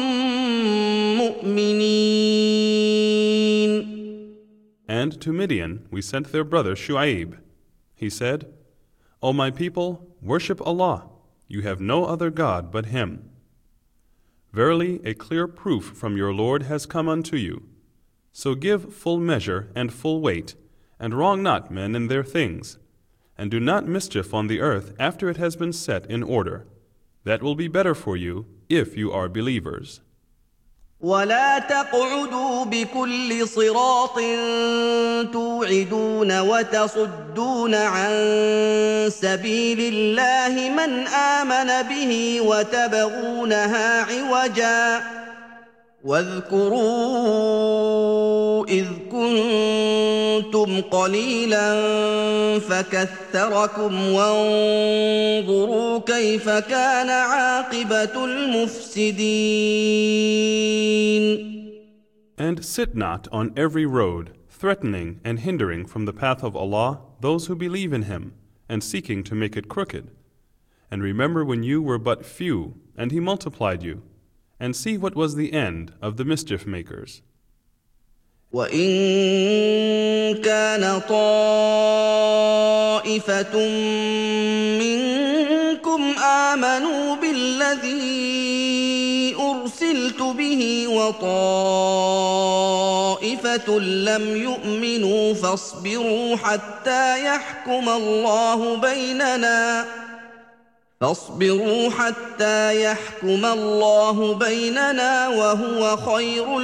مؤمنين. And to Midian we sent their brother Shu'aib. He said, O my people, worship Allah. You have no other God but Him. Verily, a clear proof from your Lord has come unto you. So give full measure and full weight, and wrong not men in their things, and do not mischief on the earth after it has been set in order. That will be better for you if you are believers. ولا تقعدوا بكل صراط توعدون وتصدون عن سبيل الله من آمن به وتبغونها عوجا واذكروا إذ كنتم قليلا فكثركم وانظروا كيف كان عاقبة المفسدين. And sit not on every road, threatening and hindering from the path of Allah those who believe in Him, and seeking to make it crooked. And remember when you were but few, and He multiplied you, and see what was the end of the mischief makers. وَإِن كَانَ طَائِفَةٌ مِّنكُمْ آمَنُوا بِالَّذِي أُرْسِلْتُ بِهِ وَطَائِفَةٌ لَّمْ يُؤْمِنُوا فَاصْبِرُوا حَتَّىٰ يَحْكُمَ الله بيننا وهو خير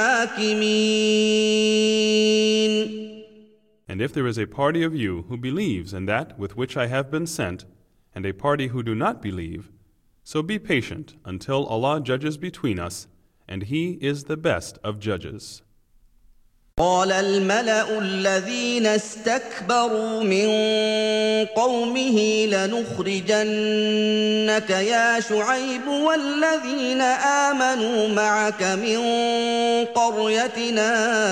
الحاكمين. And if there is a party of you who believes in that with which I have been sent, and a party who do not believe, so be patient until Allah judges between us, and He is the best of judges. قال الملأ الذين استكبروا من قومه لنخرجنك يا شعيب والذين آمنوا معك من قريتنا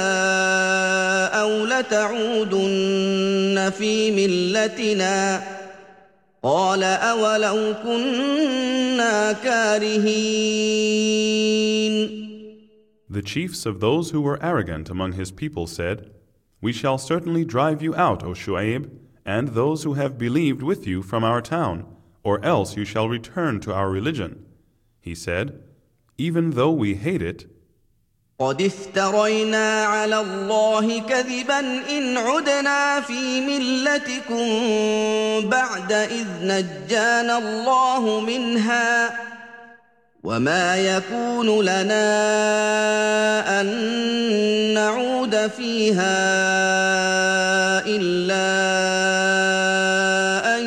أو لتعودن في ملتنا قال أولو كنا كارهين. The chiefs of those who were arrogant among his people said, We shall certainly drive you out, O Shu'aib, and those who have believed with you from our town, or else you shall return to our religion. He said, even though we hate it, قد افترينا على الله كذبا إن عدنا في ملتكم بعد إذ نجانا الله منها وما يكون لنا أن نعود فيها إلا أن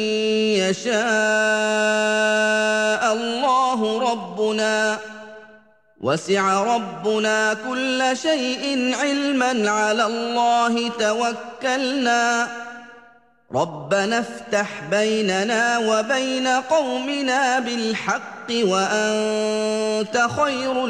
يشاء الله ربنا وسع ربنا كل شيء علما على الله توكلنا ربنا افتح بيننا وبين قومنا بالحق وأنت خير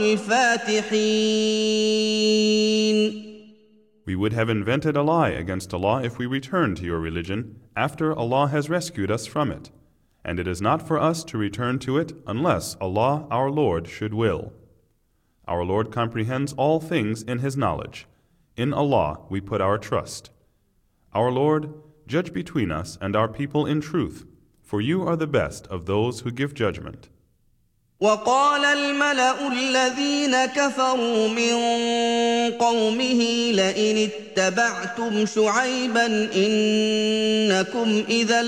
الفاتحين. we would have invented a lie against Allah if we returned to your religion after Allah has rescued us from it, and it is not for us to return to it unless Allah our Lord should will. Our Lord comprehends all things in His knowledge. In Allah we put our trust. Our Lord, judge between us and our people in truth, for you are the best of those who give judgment. وقال الملأ الذين كفروا من قومه لئن اتبعتم شعيبا إنكم إذا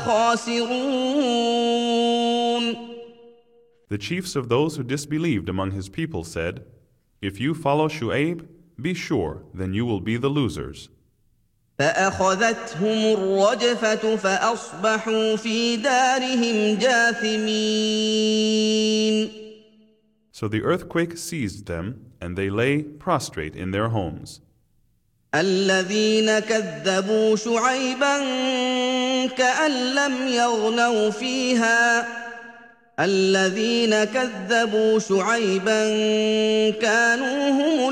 لخاسرون. The chiefs of those who disbelieved among his people said, if you follow Shu'aib, be sure, then you will be the losers. فأخذتهم الرجفة فأصبحوا في دارهم جاثمين. So the earthquake seized them, and they lay prostrate in their homes. الذين كذبوا شعيبا كأن لم يغنوا فيها الذين كذبوا شعيبا كانوا هم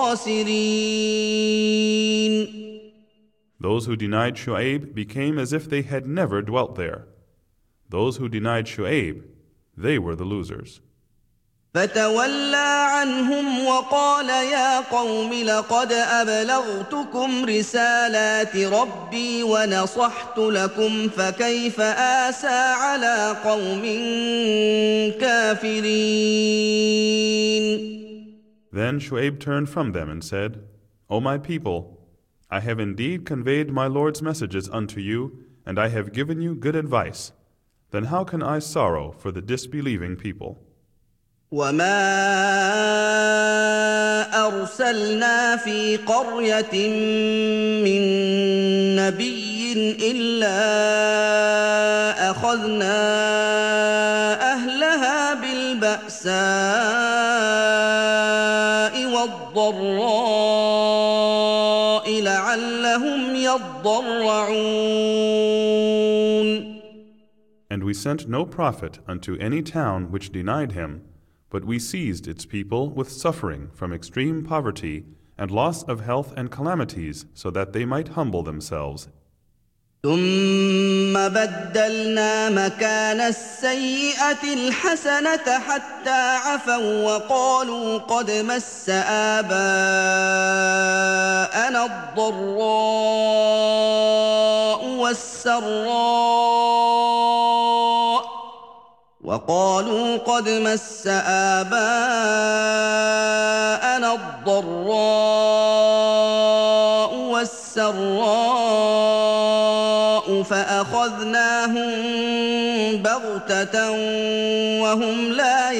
الخاسرين. Those who denied Shu'aib became as if they had never dwelt there. Those who denied Shu'aib, they were the losers. فتولى عنهم وقال يا قوم لقد أبلغتكم رسالات ربي ونصحت لكم فكيف آسى على قوم كافرين. Then Shu'aib turned from them and said, O my people, I have indeed conveyed my Lord's messages unto you, and I have given you good advice. Then how can I sorrow for the disbelieving people? وما أرسلنا في قرية من نبي إلا أخذنا أهلها بالبأساء والضراء لعلهم يضرعون. And we sent no prophet unto any town which denied him, but we seized its people with suffering from extreme poverty and loss of health and calamities, so that they might humble themselves. ثم بدلنا مكان السيئة الحسنة حتى عفوا وقالوا قد مس آباءنا الضراء والسراء فأخذناهم بغتة وهم لا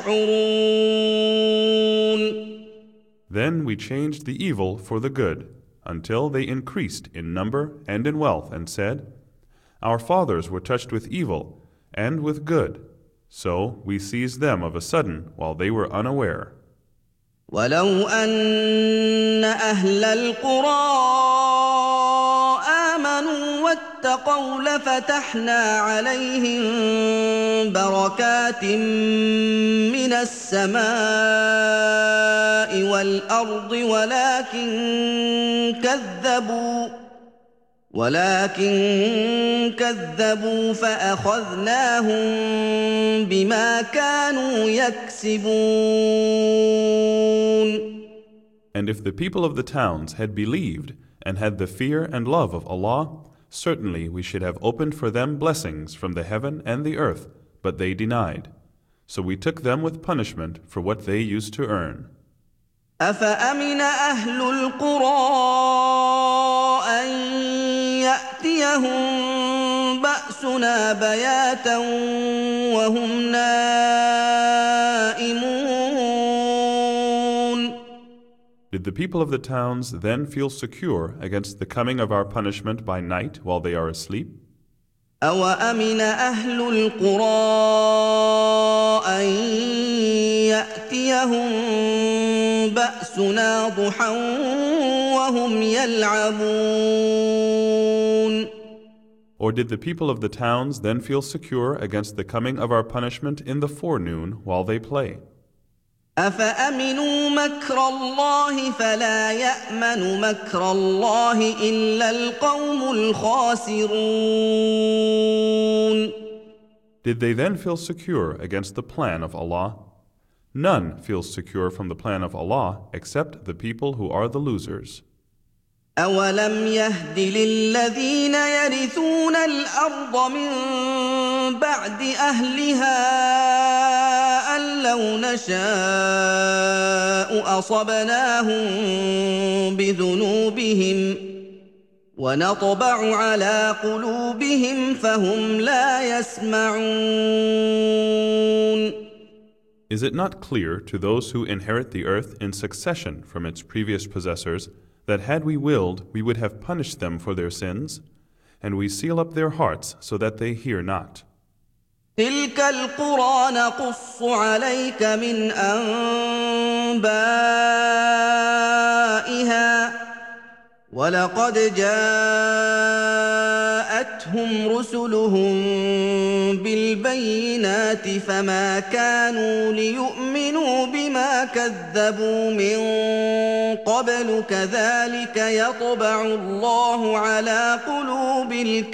يشعرون. Then we changed the evil for the good, until they increased in number and in wealth, and said, Our fathers were touched with evil and with good, so we seized them of a sudden while they were unaware. ولو أن أهل القرى آمنوا واتقوا لفتحنا عليهم بركات من السماء والأرض ولكن كذبوا فأخذناهم بما كانوا يكسبون. And if the people of the towns had believed and had the fear and love of Allah, certainly we should have opened for them blessings from the heaven and the earth, but they denied. So we took them with punishment for what they used to earn. أفأمن أهل القرى أن يأتيهم بأسنا بياتا وهم نائمون. Did the people of the towns then feel secure against the coming of our punishment by night while they are asleep? أوأمن أهل القرى أن يأتيهم بأسنا ضحى وهم يلعبون. Or did the people of the towns then feel secure against the coming of our punishment in the forenoon while they play? أفأمنوا مكر الله فلا يأمن مكر الله إلا القوم الخاسرون. Did they then feel secure against the plan of Allah? None feels secure from the plan of Allah except the people who are the losers. أولم يهد للذين يرثون الأرض من بعد أهلها أن لو نشاء أصبناهم بذنوبهم ونطبع على قلوبهم فهم لا يسمعون. Is it not clear to those who inherit the earth in succession from its previous possessors that had we willed, we would have punished them for their sins, and we seal up their hearts so that they hear not? تلك القرى نقص عليك من أنبائها ولقد جاءتهم رسلهم بالبينات فما كانوا ليؤمنوا بما كذبوا من قبل كذلك يطبع الله على قلوب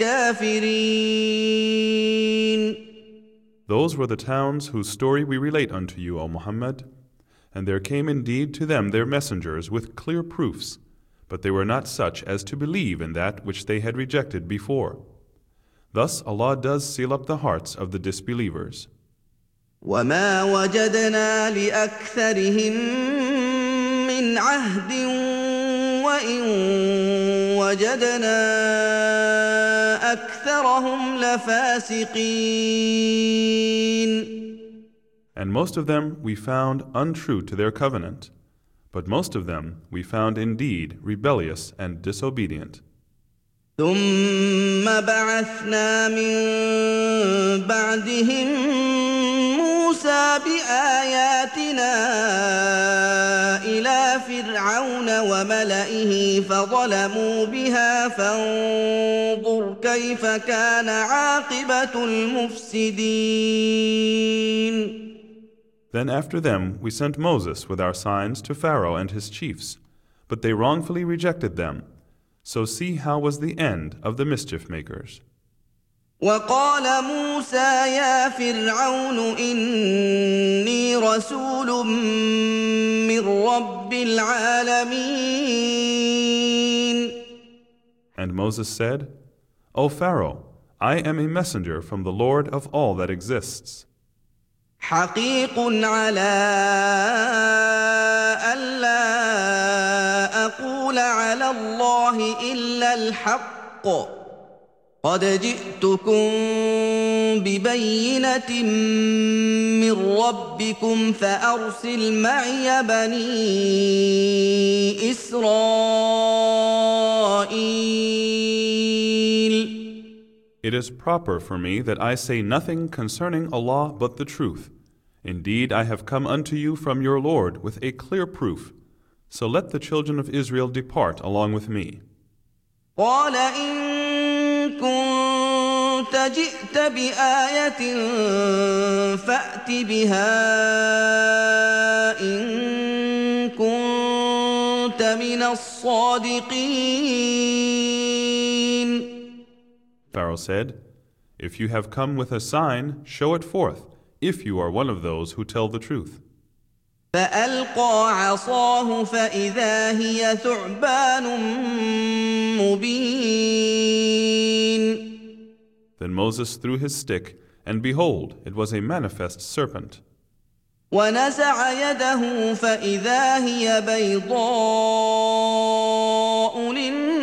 الكافرين. Those were the towns whose story we relate unto you, O Muhammad, and there came indeed to them their messengers with clear proofs, but they were not such as to believe in that which they had rejected before. Thus Allah does seal up the hearts of the disbelievers. وَمَا وَجَدْنَا لِأَكْثَرِهِم مِّنْ عَهْدٍ وَإِن وَجَدْنَا أَكْثَرَهُمْ لَفَاسِقِينَ. And most of them we found untrue to their covenant, but most of them we found indeed rebellious and disobedient. ثُمَّ بَعَثْنَا مِن بَعْدِهِم مُوسَىٰ بِآيَاتِنَا إِلَىٰ فِرْعَوْنَ وَمَلَئِهِ فَظَلَمُوا بِهَا فَانظُرْ كَيْفَ كَانَ عَاقِبَةُ الْمُفْسِدِينَ. Then after them we sent Moses with our signs to Pharaoh and his chiefs, but they wrongfully rejected them. So see how was the end of the mischief makers. وقال موسى يا فرعون إني رسول من رب العالمين. And Moses said, O Pharaoh, I am a messenger from the Lord of all that exists. حقيق على ألا أقول على الله إلا الحق قد جئتكم ببينة من ربكم فأرسل معي بني إسرائيل. It is proper for me that I say nothing concerning Allah but the truth. Indeed, I have come unto you from your Lord with a clear proof. So let the children of Israel depart along with me. قال إن كنت جئت بآية فأت بها إن كنت من الصادقين. Pharaoh said, If you have come with a sign, show it forth, if you are one of those who tell the truth. فألقى عصاه فإذا هي ثعبان مبين. Then Moses threw his stick, and behold, it was a manifest serpent. ونزع يده فإذا هي بيضاء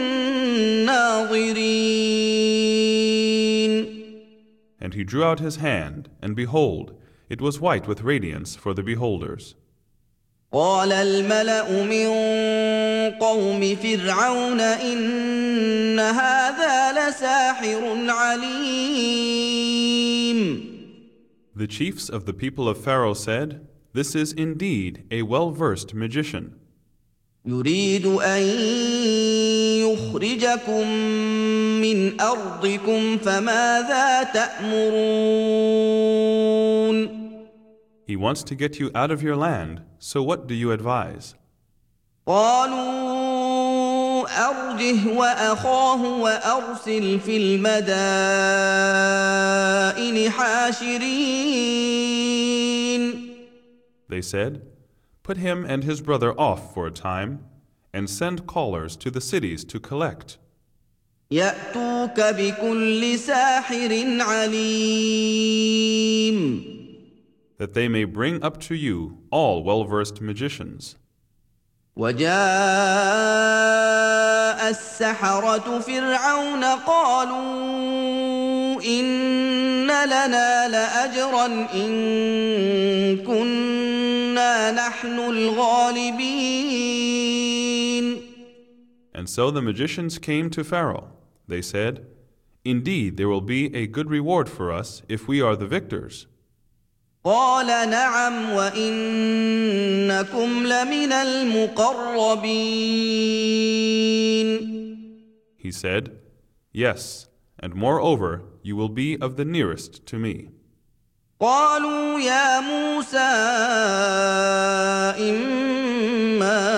للناظرين. And he drew out his hand, and behold, it was white with radiance for the beholders. قال الملأ من قوم فرعون إن هذا لساحر عليم. The chiefs of the people of Pharaoh said, "This is indeed a well-versed magician. يريد أن يخرجكم من أرضكم فماذا تأمرون؟ He wants to get you out of your land, so what do you advise?" قالوا أرجه وأخاه وأرسل في المدائن حاشرين. They said, "Put him and his brother off for a time, and send callers to the cities to collect, يأتوك بكل ساحر عليم. that they may bring up to you all well-versed magicians." وجاء السحرة فرعون قالوا إن لنا لأجرا إن كنا نحن الغالبين. And so the magicians came to Pharaoh. They said, "Indeed, there will be a good reward for us if we are the victors." قال نعم وإنكم لمن المقربين. He said, "Yes, and moreover, you will be of the nearest to me." قالوا يا موسى إما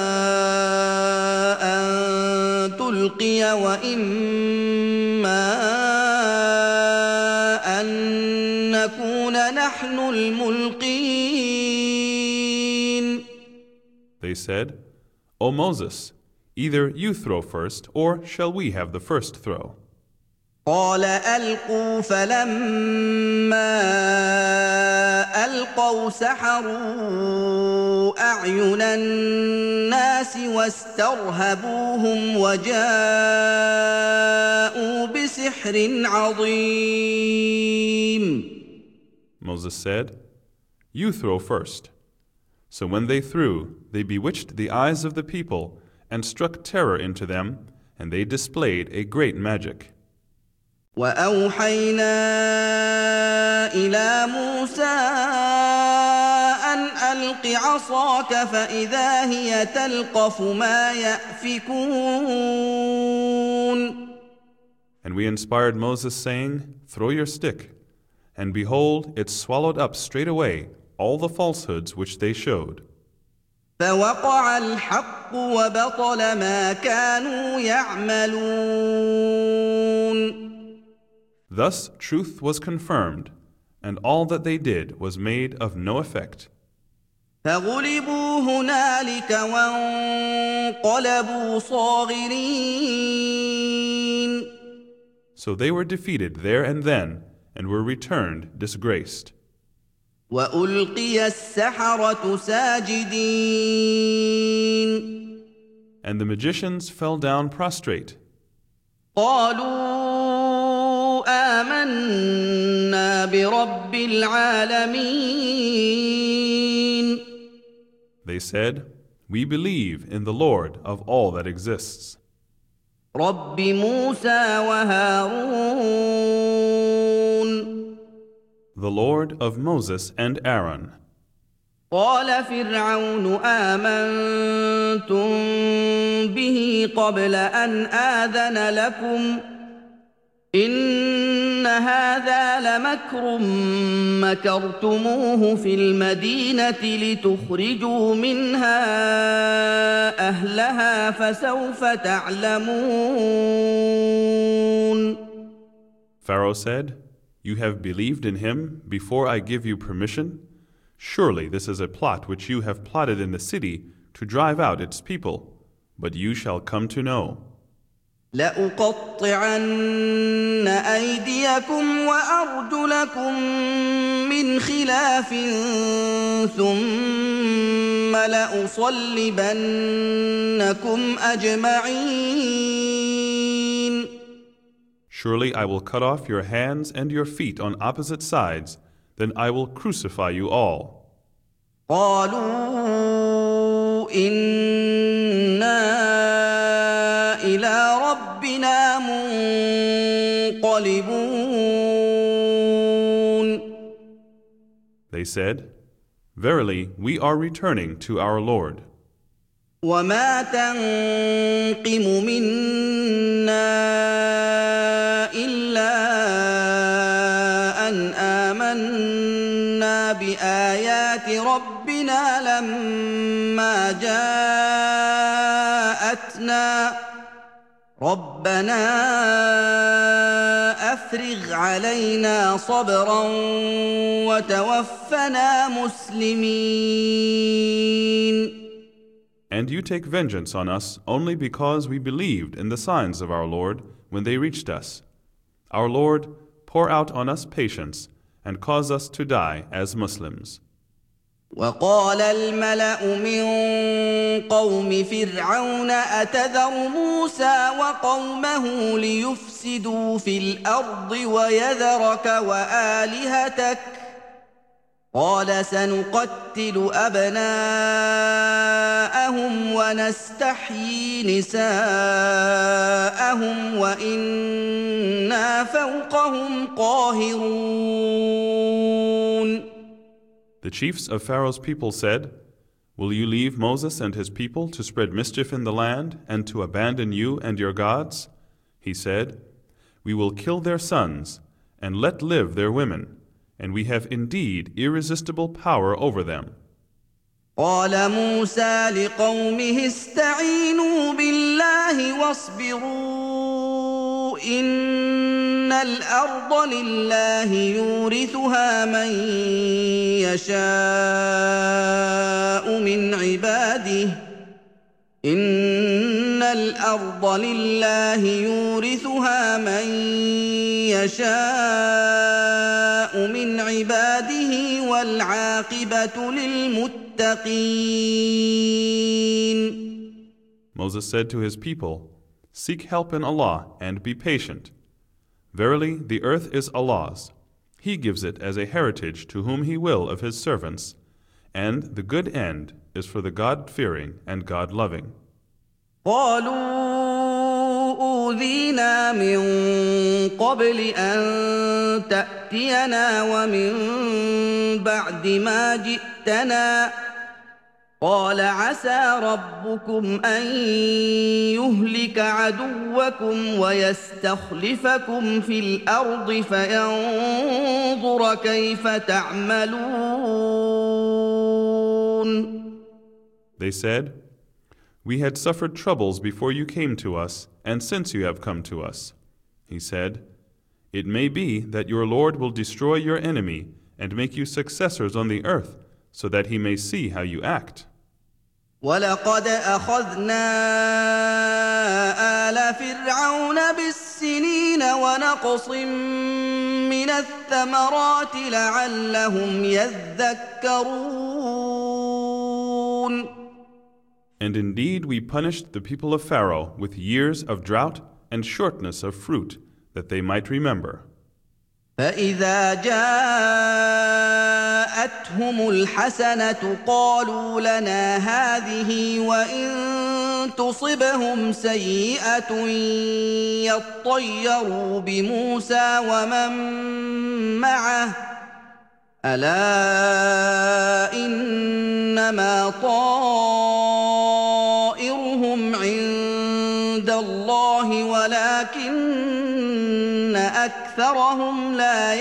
أن تلقي وإما أن نكون نحن الملقين. They said, "O Moses, either you throw first, or shall we have the first throw?" قال ألقوا فلما ألقوا سحروا أعين الناس واسترهبوهم وجاءوا بسحر عظيم. Moses said, "You throw first." So when they threw, they bewitched the eyes of the people and struck terror into them, and they displayed a great magic. وأوحينا إلى موسى أن ألق عصاك فإذا هي تلقف ما يأفكون. And we inspired Moses, saying, "Throw your stick." And behold, it swallowed up straightway all the falsehoods which they showed. فوقع الحق وبطل ما كانوا يعملون. Thus truth was confirmed, and all that they did was made of no effect. فغلبوا هنالك وانقلبوا صاغرين. So they were defeated there and then, and were returned disgraced. وألقي السحرة ساجدين. And the magicians fell down prostrate. قالوا آمنا برب العالمين. They said, "We believe in the Lord of all that exists, رب موسى وهارون. the Lord of Moses and Aaron." قال فرعون آمنتم به قبل أن آذن لكم إن هذا لمكر مكرتموه في المدينة لتخرجوا منها أهلها فسوف تعلمون. Pharaoh said, "You have believed in him before I give you permission? Surely this is a plot which you have plotted in the city to drive out its people, but you shall come to know. لأقطعن أيديكم وأرجلكم من خلاف ثم لأصلبنكم أجمعين. Surely I will cut off your hands and your feet on opposite sides, then I will crucify you all. قالوا إنا إلى ربنا منقلبون. They said, Verily, we are returning to our Lord. وما تنقم منا إلا أن آمنا بآيات ربنا لما جاءتنا ربنا أفرغ علينا صبرا وتوفنا مسلمين. And you take vengeance on us only because we believed in the signs of our Lord when they reached us. Our Lord, pour out on us patience and cause us to die as Muslims. وقال الملأ من قوم فرعون أتذر موسى وقومه ليفسدوا في الأرض ويذرك وآلهتك قال سنقتل أبناءهم ونستحيي نساءهم وإنا فوقهم قاهرون. The chiefs of Pharaoh's people said, Will you leave Moses and his people to spread mischief in the land and to abandon you and your gods? He said, We will kill their sons and let live their women, and we have indeed irresistible power over them. قال موسى لقومه استعينوا بالله واصبروا إن الأرض لله يورثها من يشاء من عباده إن الأرض لله يورثها من يشاء من عباده والعاقبة للمتقين. Moses said to his people, Seek help in Allah and be patient. Verily, the earth is Allah's. He gives it as a heritage to whom He will of His servants, and the good end is for the God-fearing and God-loving. قالوا أوذينا من قبل أن تأتينا ومن بعد ما جئتنا قال عسى ربكم أن يهلك عدوكم ويستخلفكم في الأرض فينظر كيف تعملون. They said, We had suffered troubles before you came to us, and since you have come to us. He said, It may be that your Lord will destroy your enemy and make you successors on the earth, so that He may see how you act. وَلَقَدْ أَخَذْنَا آلَ فِرْعَوْنَ بِالسِّنِينَ وَنَقْصٍ مِّنَ الثَّمَرَاتِ لَعَلَّهُمْ يَذَّكَّرُونَ. And indeed we punished the people of Pharaoh with years of drought and shortness of fruit, that they might remember. فإذا جاءتهم الحسنة قالوا لنا هذه وإن تصبهم سيئة يطيروا بموسى ومن معه ألا إنما طائرهم عند الله ولكن أكثرهم لا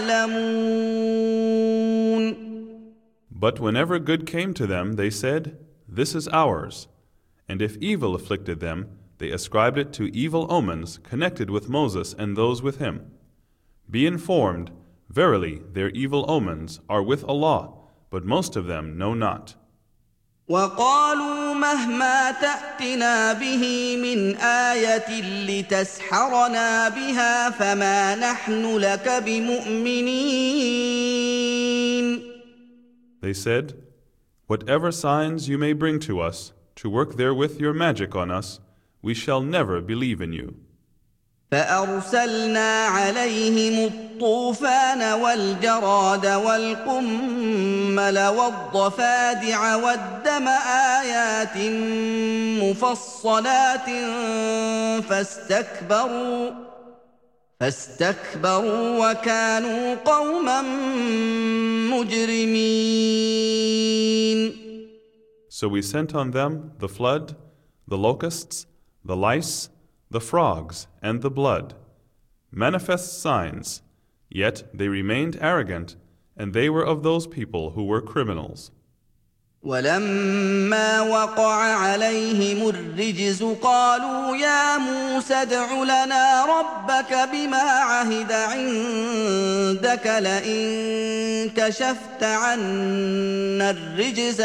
يعلمون. But whenever good came to them, they said, This is ours. And if evil afflicted them, they ascribed it to evil omens connected with Moses and those with him. Be informed, verily their evil omens are with Allah, but most of them know not. وقالوا مهما تأتنا به من آية لتسحرنا بها فما نحن لك بمؤمنين. They said, "Whatever signs you may bring to us, to work therewith your magic on us, we shall never believe in you." فأرسلنا عليهم الطوفان والجراد والقمل والضفادع والدم آيات مفصلات فاستكبروا وكانوا قوما مجرمين. So we sent on them the flood, the locusts, the lice, the frogs, and the blood, manifest signs, yet they remained arrogant, and they were of those people who were criminals. ولما وقع عليهم الرجز قالوا يا موسى ادع لنا ربك بما عهد عندك لئن كشفت عنا الرجز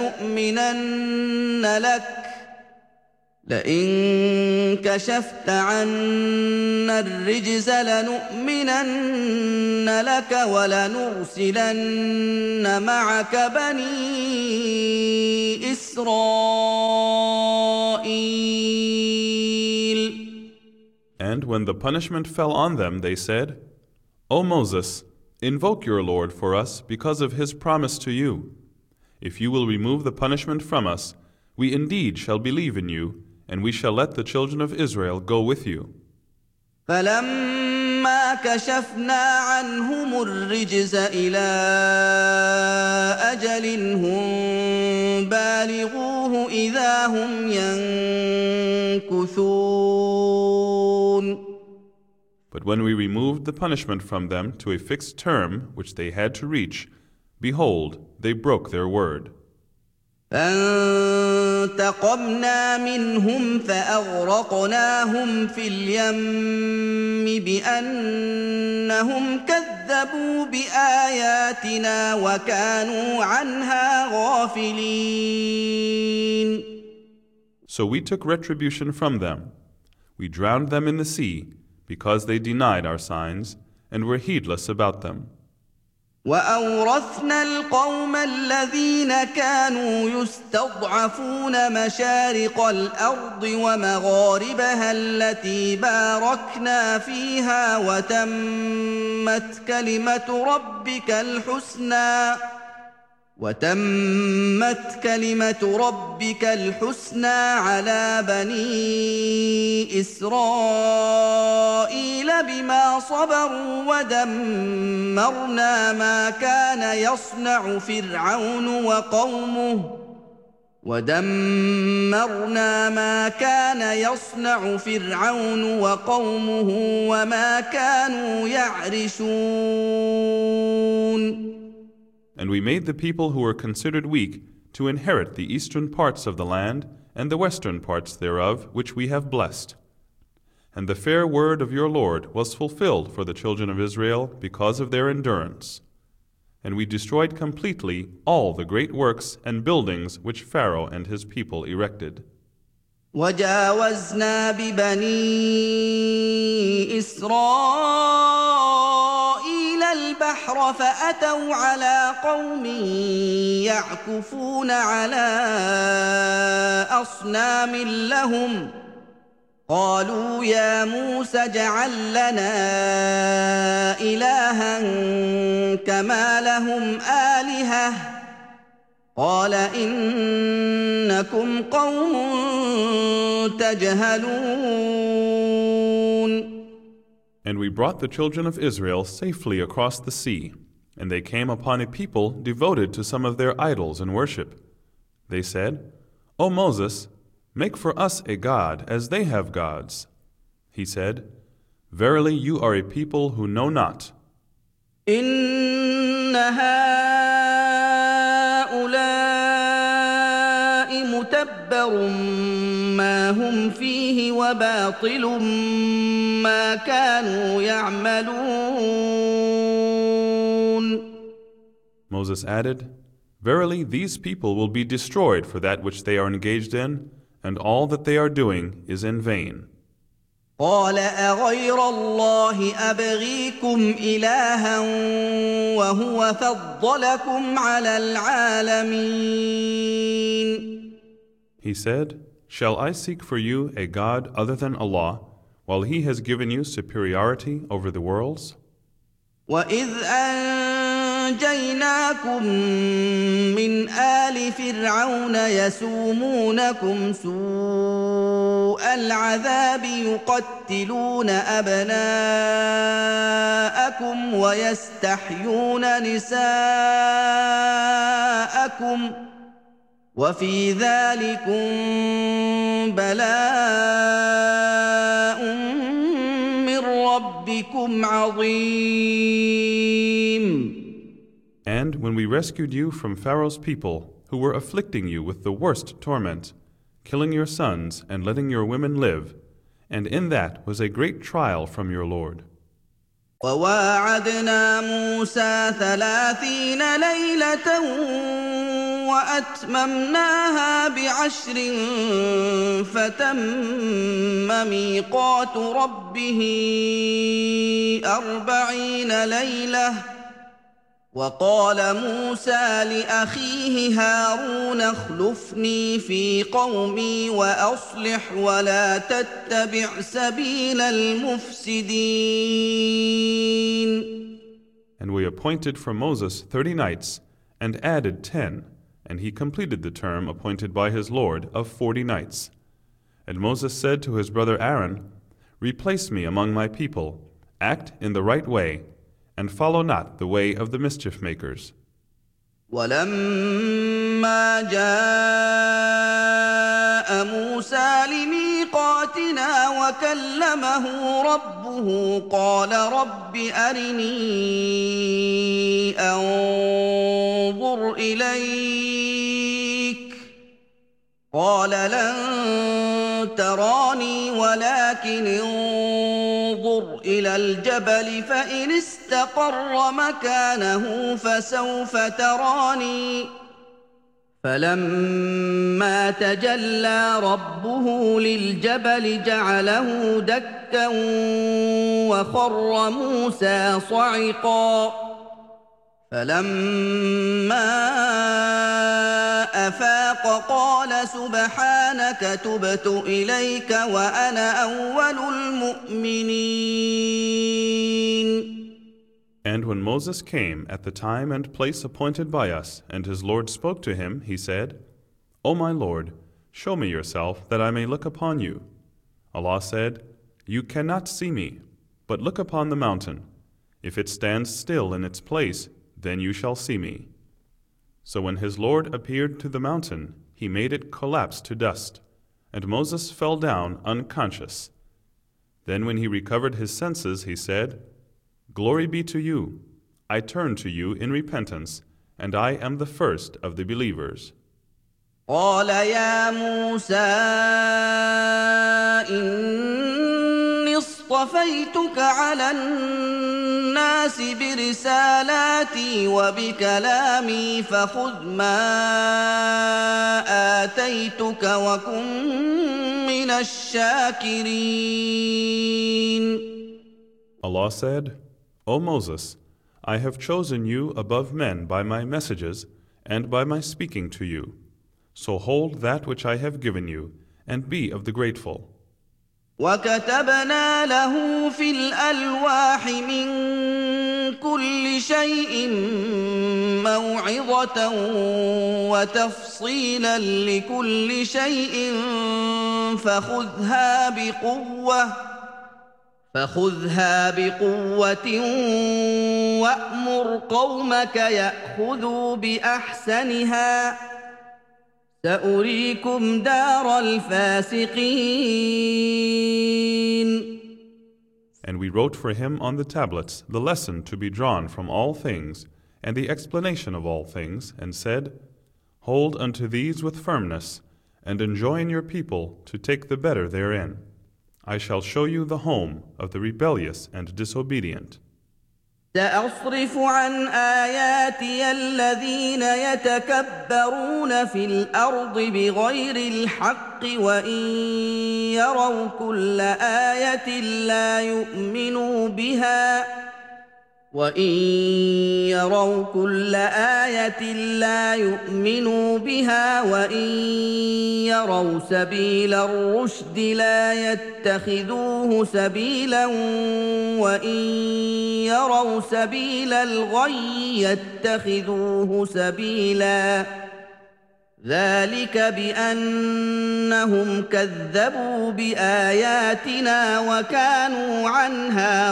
لنؤمنن لك ولنرسلن معك بني إسرائيل. And when the punishment fell on them, they said, "O Moses, invoke your Lord for us because of his promise to you. If you will remove the punishment from us, we indeed shall believe in you, and we shall let the children of Israel go with you." فلما كشفنا عنهم الرجز إلى أجل هم بالغوه إذا هم ينكثون. But when we removed the punishment from them to a fixed term which they had to reach, behold, they broke their word. فانتقمنا منهم فأغرقناهم في اليم بأنهم كذبوا بآياتنا وكانوا عنها غافلين. So we took retribution from them. We drowned them in the sea because they denied our signs and were heedless about them. وأورثنا القوم الذين كانوا يستضعفون مشارق الأرض ومغاربها التي باركنا فيها وتمت كلمة ربك الحسنى على بني إسرائيل بما صبروا ودمرنا ما كان يصنع فرعون وقومه وما كانوا يعرشون. And we made the people who were considered weak to inherit the eastern parts of the land and the western parts thereof, which we have blessed. And the fair word of your Lord was fulfilled for the children of Israel because of their endurance. And we destroyed completely all the great works and buildings which Pharaoh and his people erected. وجاوزنا ببني إسرائيل البحر فأتوا على قوم يعكفون على أصنام لهم قالوا يا موسى اجعل لنا إلها كما لهم آلهة قال إنكم قوم تجهلون. And we brought the children of Israel safely across the sea, and they came upon a people devoted to some of their idols and worship. They said, "O Moses, make for us a god as they have gods." He said, "Verily you are a people who know not. إن هؤلاء متبر ما هم فيه وباطل ما كانوا يعملون. Moses added, Verily, these people will be destroyed for that which they are engaged in, and all that they are doing is in vain. قال أغير الله أبغيكم إلها وهو فضلكم على العالمين. He said, Shall I seek for you a God other than Allah, while He has given you superiority over the worlds? وَإِذْ أَنْجَيْنَاكُمْ مِنْ آلِ فِرْعَوْنَ يَسُومُونَكُمْ سُوءَ الْعَذَابِ يُقَتِّلُونَ أَبْنَاءَكُمْ وَيَسْتَحْيُونَ نِسَاءَكُمْ وَفِي ذَلِكُمْ بَلَاءٌ مِّن رَّبِّكُمْ عَظِيمٌ. And when we rescued you from Pharaoh's people, who were afflicting you with the worst torment, killing your sons and letting your women live, and in that was a great trial from your Lord. وَوَاعَدْنَا مُوسَىٰ 30 لَيْلَةً وَأَتْمَمْنَاهَا بِعَشْرٍ فَتَمَّ مِيقَاتُ رَبِّهِ 40 لَيْلَةً. وقال موسى لأخيه هارون اخلفني في قومي وأصلح ولا تتبع سبيل المفسدين. And we appointed for Moses 30 nights, and added 10, and he completed the term appointed by his Lord of 40 nights. And Moses said to his brother Aaron, Replace me among my people, act in the right way, and follow not the way of the mischief makers. ولما جاء موسى لميقاتنا وكلمه ربه قال رب أرني أنظر إليك قال لن تراني ولكن انظر إلى الجبل فإن استقر مكانه فسوف تراني فلما تجلى ربه للجبل جعله دكا وخر موسى صعقا فلما أفاق قال سبحانك تبت إليك وأنا أول المؤمنين. And when Moses came at the time and place appointed by us, and his Lord spoke to him, he said, O my Lord, show me yourself, that I may look upon you. Allah said, You cannot see me, but look upon the mountain. If it stands still in its place, then you shall see me. So when his Lord appeared to the mountain, he made it collapse to dust, and Moses fell down unconscious. Then when he recovered his senses, he said, Glory be to you. I turn to you in repentance, and I am the first of the believers. قال يا موسى إني اصطفيتك على الناس برسالاتي وبكلامي فخذ ما آتيتك وكن من الشاكرين. Allah said, O Moses, I have chosen you above men by my messages and by my speaking to you. So hold that which I have given you, and be of the grateful. وَكَتَبْنَا لَهُ فِي الْأَلْوَاحِ مِنْ كُلِّ شَيْءٍ مَوْعِظَةً وَتَفْصِيلًا لِكُلِّ شَيْءٍ فخذها بقوة وأمر قومك يأخذوا بأحسنها سأريكم دار الفاسقين. And we wrote for him on the tablets the lesson to be drawn from all things and the explanation of all things, and said, Hold unto these with firmness, and enjoin your people to take the better therein. I shall show you the home of the rebellious and disobedient. سأصرف عن آياتي الذين يتكبرون في الأرض بغير الحق وإن يروا كل آية لا يؤمنوا بها وإن يروا سبيل الرشد لا يتخذوه سبيلا وإن يروا سبيل الغي يتخذوه سبيلا ذلك بأنهم كذبوا بآياتنا وكانوا عنها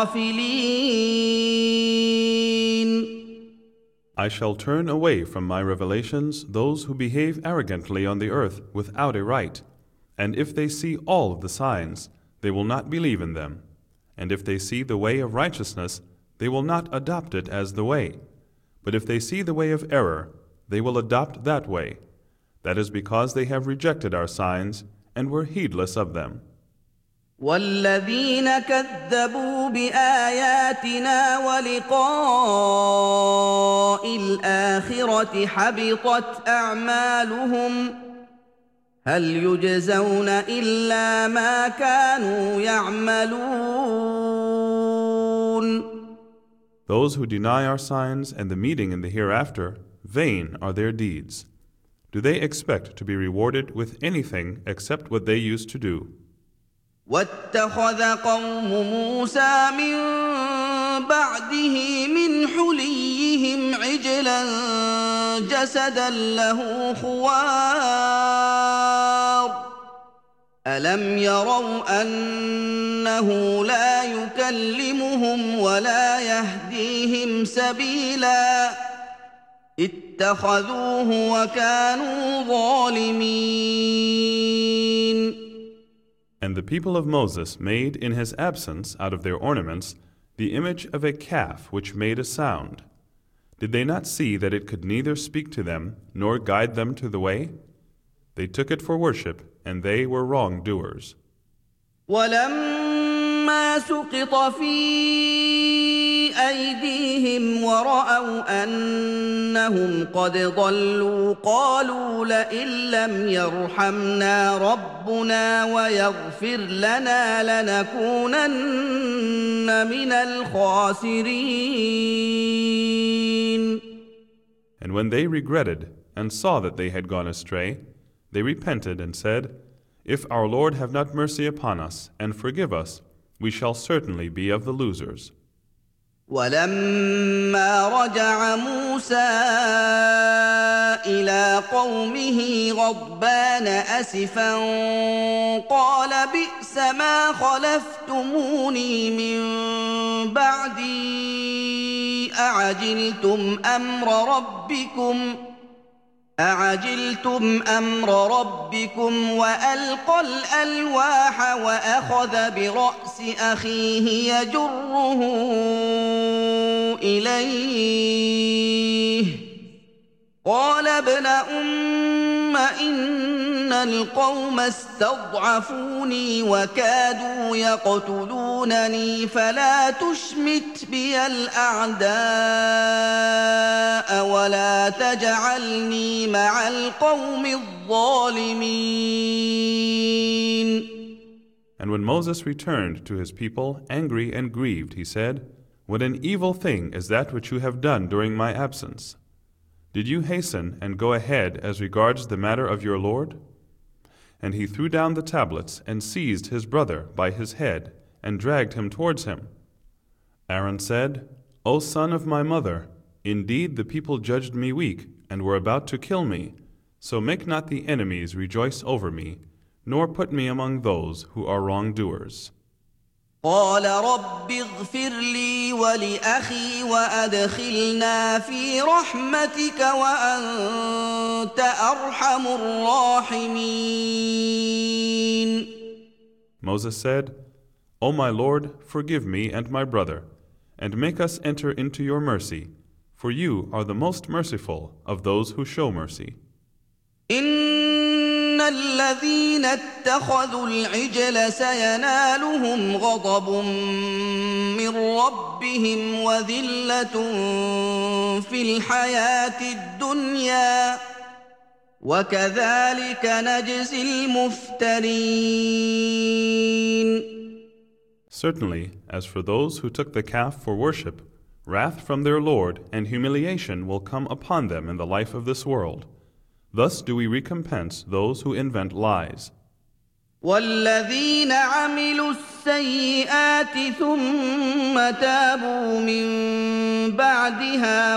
غافلين. I shall turn away from my revelations those who behave arrogantly on the earth without a right, and if they see all of the signs, they will not believe in them, and if they see the way of righteousness, they will not adopt it as the way, but if they see the way of error, they will adopt that way. That is because they have rejected our signs and were heedless of them. والذين كذبوا بآياتنا ولقاء الآخرة حبطت أعمالهم هل يجزون إلا ما كانوا يعملون. Those who deny our signs and the meeting in the hereafter, vain are their deeds. Do they expect to be rewarded with anything except what they used to do? واتخذ قوم موسى من بعده من حليهم عجلا جسدا له خوار ألم يروا أنه لا يكلمهم ولا يهديهم سبيلا اتخذوه وكانوا ظالمين. And the people of Moses made in his absence out of their ornaments the image of a calf which made a sound. Did they not see that it could neither speak to them nor guide them to the way? They took it for worship, and they were wrongdoers. ولما سقط في أيديهم ورأوا أنهم قد ضلوا قالوا لئن لم يرحمنا ربنا ويغفر لنا لنكونن من الخاسرين. And when they regretted and saw that they had gone astray, they repented and said, If our Lord have not mercy upon us and forgive us, we shall certainly be of the losers. ولما رجع موسى إلى قومه غضبان أسفا قال بئس ما خلفتموني من بعدي أعجلتم أمر ربكم وألقى الألواح وأخذ برأس أخيه يجره إليه قال ابن أم إن القوم استضعفوني وكادوا يقتلونني فلا تشمت بي الأعداء ولا تجعلني مع القوم الظالمين. And when Moses returned to his people angry and grieved, he said, What an evil thing is that which you have done during my absence! Did you hasten and go ahead as regards the matter of your Lord? And he threw down the tablets and seized his brother by his head and dragged him towards him. Aaron said, O son of my mother, indeed the people judged me weak and were about to kill me, so make not the enemies rejoice over me, nor put me among those who are wrongdoers. قال رب اغفر لي ولأخي وأدخلنا في رحمتك وأنت أرحم الراحمين. Moses said, O my Lord, forgive me and my brother, and make us enter into your mercy, for you are the most merciful of those who show mercy. إن الذين اتخذوا العجل سينالهم غضب من ربهم وذلة في الحياة الدنيا وكذلك نجزي المفترين. Certainly, as for those who took the calf for worship, wrath from their Lord and humiliation will come upon them in the life of this world. Thus do we recompense those who invent lies. والذين عملوا السيئات ثم تابوا من بعدها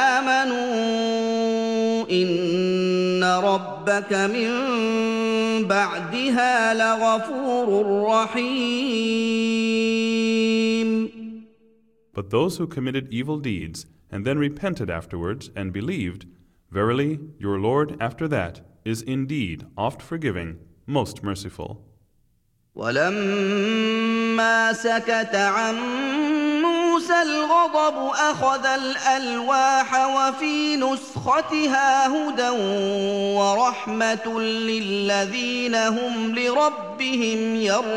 وآمنوا إن ربك من بعدها لغفور رحيم. But those who committed evil deeds and then repented afterwards and believed, verily, your Lord after that is indeed oft forgiving, most merciful. ولما سكت عن موسى الغضب أخذ الألواح وفي نسختها هدى ورحمة للذين هم لربهم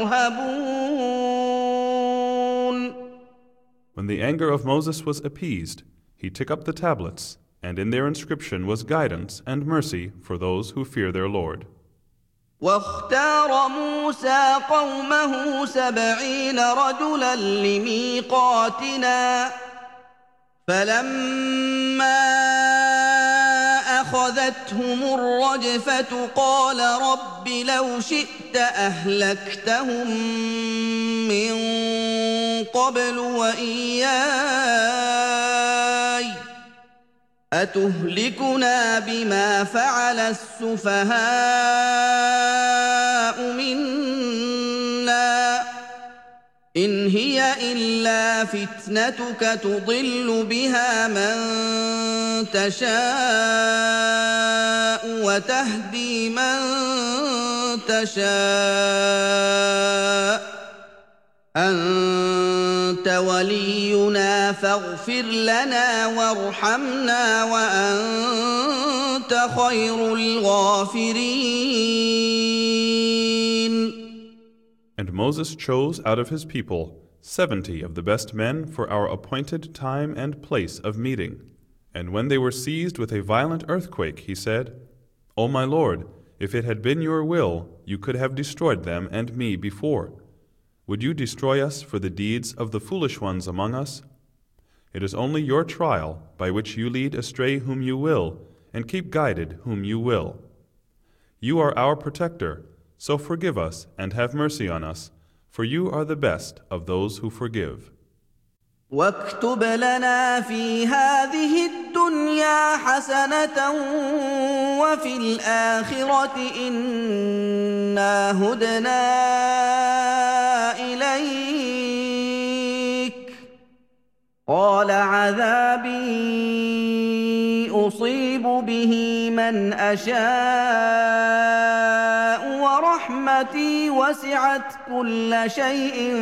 يرهبون. When the anger of Moses was appeased, he took up the tablets, and in their inscription was guidance and mercy for those who fear their Lord. واختار موسى قومه 70 رجلا لميقاتنا فلما أخذتهم الرجفة قال رب لو شئت أهلكتهم من قبل وإياي أتهلكنا بما فعل السفهاء منا إن هي إلا فتنتك تضل بها من تشاء وتهدي من تشاء أنت ولينا فاغفر لنا وارحمنا وأنت خير الغافرين. And Moses chose out of his people 70 of the best men for our appointed time and place of meeting. And when they were seized with a violent earthquake, he said, O my Lord, if it had been your will, you could have destroyed them and me before. Would you destroy us for the deeds of the foolish ones among us? It is only your trial by which you lead astray whom you will and keep guided whom you will. You are our protector, so forgive us and have mercy on us, for you are the best of those who forgive. واكتب لنا في هذه الدنيا حسنة وفي الآخرة إنا هدنا إليك قال عذابي أصيب به من أشاء ورحمتي وسعت كل شيء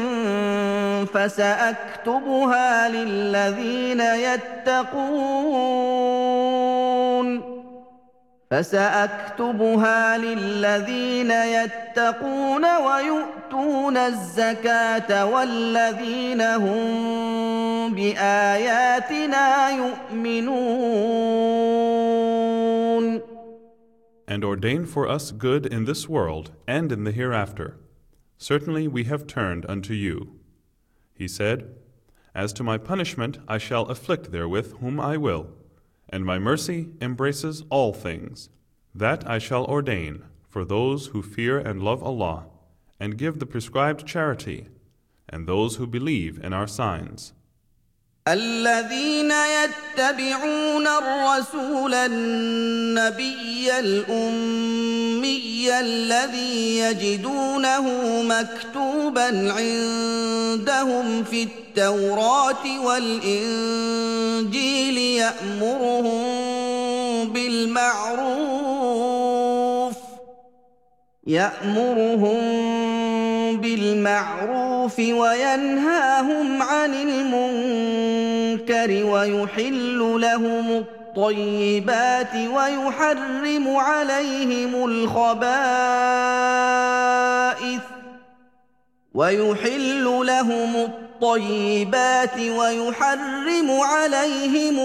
فسأكتبها للذين يتقون ويؤتون الزكاة والذين هم بآياتنا يؤمنون. And ordain for us good in this world and in the hereafter. Certainly we have turned unto you. He said, As to my punishment I shall afflict therewith whom I will, and my mercy embraces all things. That I shall ordain for those who fear and love Allah, and give the prescribed charity, and those who believe in our signs. الذين يتبعون الرسول النبي الأمي الذي يجدونه مكتوبا عندهم في التوراة والإنجيل يأمرهم بالمعروف وينهاهم عن المنكر ويحل لهم الطيبات ويحرم عليهم الخبائث ويحل لهم الطيبات ويحرم عليهم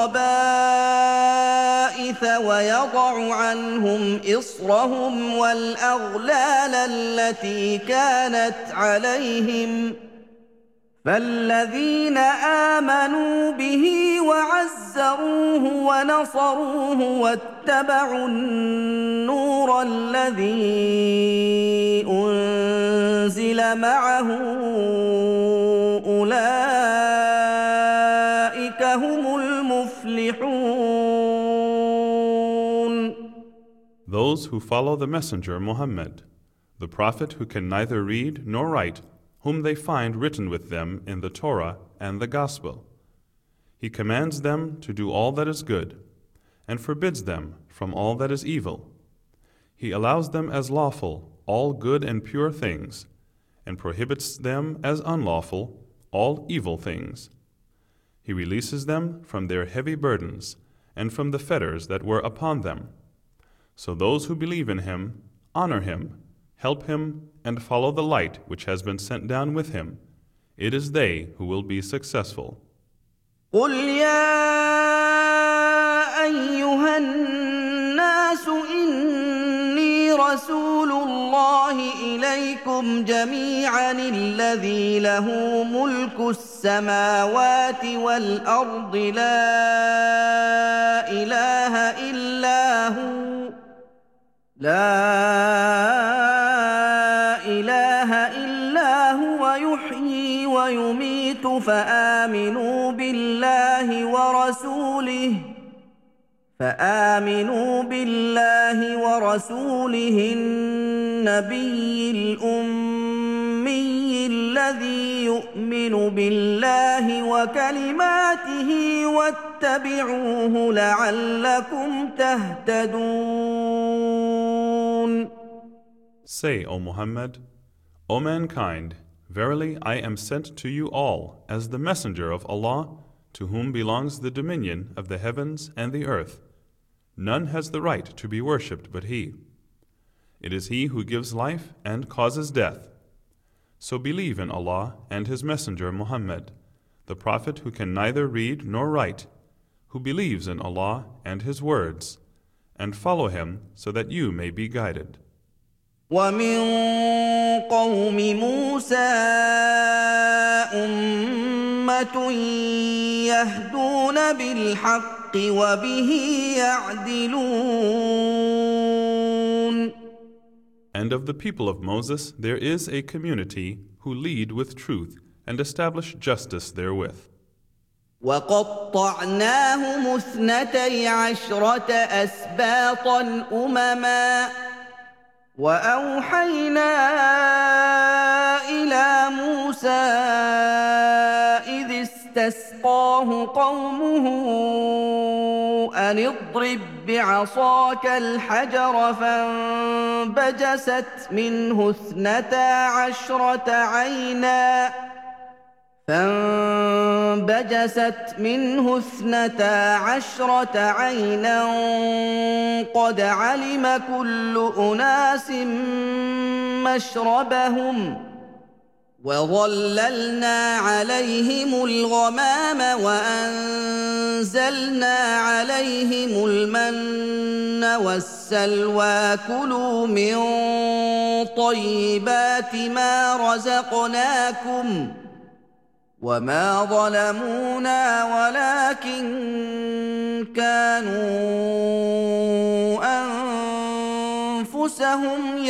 الخبائث ويضع عنهم إصرهم والأغلال التي كانت عليهم فالذين آمنوا به وعزروه ونصروه واتبعوا النور الذي أنزل معه أولئك هم المفلحون. Those who follow the messenger Muhammad, the prophet who can neither read nor write, whom they find written with them in the Torah and the Gospel. He commands them to do all that is good, and forbids them from all that is evil. He allows them as lawful all good and pure things, and prohibits them as unlawful all evil things. He releases them from their heavy burdens and from the fetters that were upon them. So those who believe in him, honor him, help him, and follow the light which has been sent down with him. It is they who will be successful. قل يا أيها الناس إني رسول الله إليكم جميعا الذي له ملك السماوات والأرض لا إله إلا هو يحيي ويميت فآمنوا بالله ورسوله النبي الأمي الذي يؤمن بالله وكلماته واتبعوه لعلكم تهتدون. Say, O Muhammad, O mankind, verily I am sent to you all as the messenger of Allah, to whom belongs the dominion of the heavens and the earth. None has the right to be worshipped but He. It is He who gives life and causes death. So believe in Allah and His messenger Muhammad, the prophet who can neither read nor write, who believes in Allah and His words, and follow Him so that you may be guided. ومن قوم موسى أمة يهدون بالحق وبه يعدلون. And of the people of Moses there is a community who lead with truth and establish justice therewith. وقطعناهم 12 أسباطا أمما وأوحينا إلى موسى إذ استسقاه قومه أن اضرب بعصاك الحجر فانبجست منه 12 عينا قد علم كل أناس مشربهم وظللنا عليهم الغمام وأنزلنا عليهم المن والسلوى كلوا من طيبات ما رزقناكم وما ظلمونا ولكن كانوا أنفسهم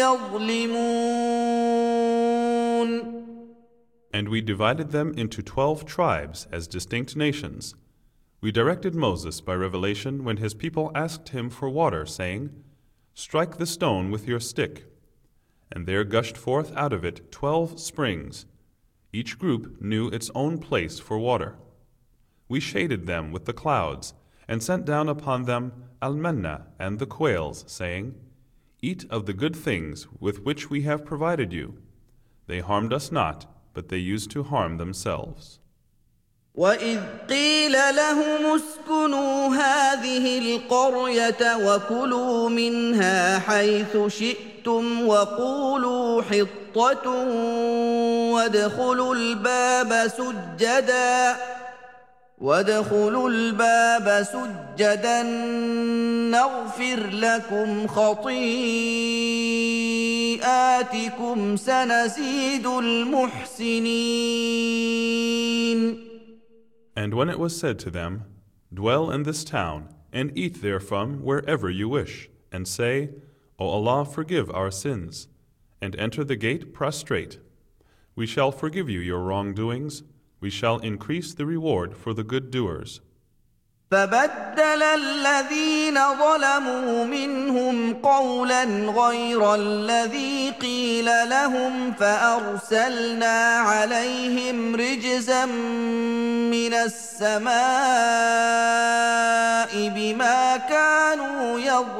يظلمون. And we divided them into 12 tribes as distinct nations. We directed Moses by revelation when his people asked him for water, saying, "Strike the stone with your stick." And there gushed forth out of it 12 springs. Each group knew its own place for water. We shaded them with the clouds and sent down upon them al-manna and the quails, saying, "Eat of the good things with which we have provided you." They harmed us not, but they used to harm themselves. وإذ قيل لهم اسكنوا هذه القرية وكلوا منها حيث شئتم وقولوا حطة وادخلوا الباب سجدا نغفر لكم خطيئاتكم سنزيد المحسنين. And when it was said to them, dwell in this town, and eat therefrom wherever you wish, and say, O Allah, forgive our sins, and enter the gate prostrate. We shall forgive you your wrongdoings, we shall increase the reward for the good doers. فبدل الذين ظلموا منهم قولا غير الذي قيل لهم فأرسلنا عليهم رجزا من السماء بما كانوا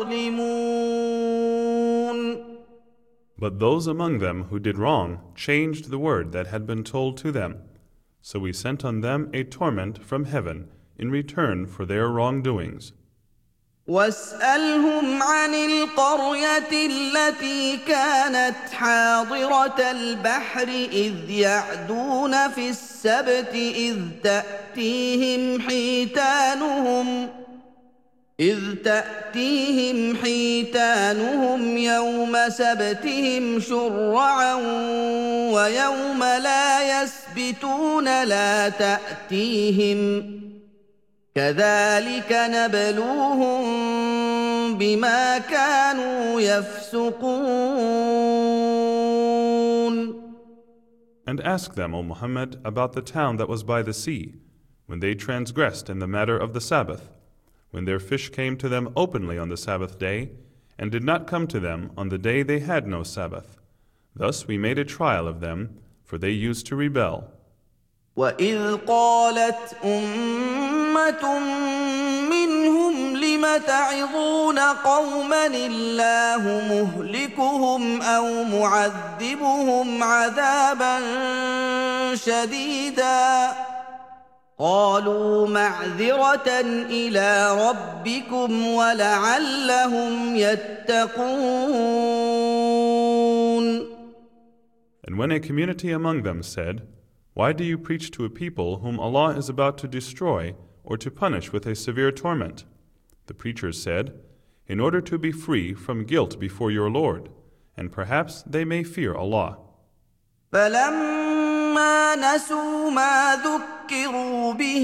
يظلمون. But those among them who did wrong changed the word that had been told to them. So we sent on them a torment from heaven in return for their wrongdoings. واسألهم عن القرية التي كانت حاضرة البحر إذ يعدون في السبت إذ تأتيهم حيتانهم يوم سبتهم شرعا ويوم لا يسبتون لا تأتيهم كذلك نبلوهم بما كانوا يفسقون. And ask them, O Muhammad, about the town that was by the sea, when they transgressed in the matter of the Sabbath, when their fish came to them openly on the Sabbath day, and did not come to them on the day they had no Sabbath. Thus we made a trial of them, for they used to rebel. وَإِذْ قَالَتْ أُمَّةٌ مِّنْهُمْ لِمَ تَعِظُونَ قَوْمًا اللَّهُ مُهْلِكُهُمْ أَوْ مُعَذِّبُهُمْ عَذَابًا شَدِيدًا قالوا معذرة إلى ربكم ولعلهم يتقون. And when a community among them said, why do you preach to a people whom Allah is about to destroy or to punish with a severe torment? The preachers said, in order to be free from guilt before your Lord, and perhaps they may fear Allah. فلما نسوا ما ذكروا به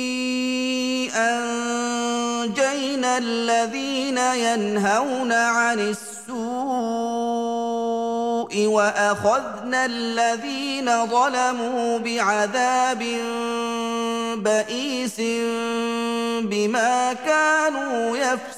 أنجينا الذين ينهون عن السوء وأخذنا الذين ظلموا بعذاب بئيس بما كانوا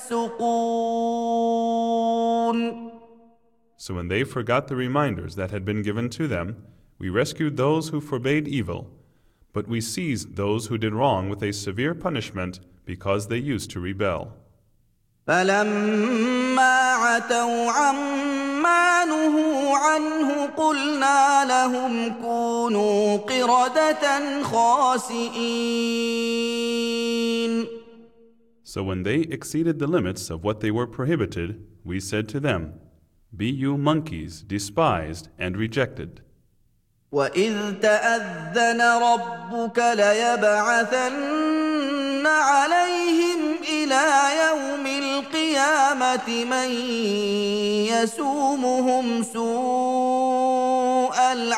يفسقون. So when they forgot the reminders that had been given to them, we rescued those who forbade evil, but we seized those who did wrong with a severe punishment because they used to rebel. فَلَمَّا عَتَوْا عَمَّا نُهُوا عَنْهُ قُلْنَا لَهُمْ كُونُوا قِرَدَةً خَاسِئِينَ. So when they exceeded the limits of what they were prohibited, we said to them, be you monkeys, despised and rejected. وَإِذْ تَأَذَّنَ رَبُّكَ لَيَبْعَثَنَّ عَلَيْهِمْ إِلَى يَوْمِ الْقِيَامَةِ مَنْ يَسُومُهُمْ سُوءَ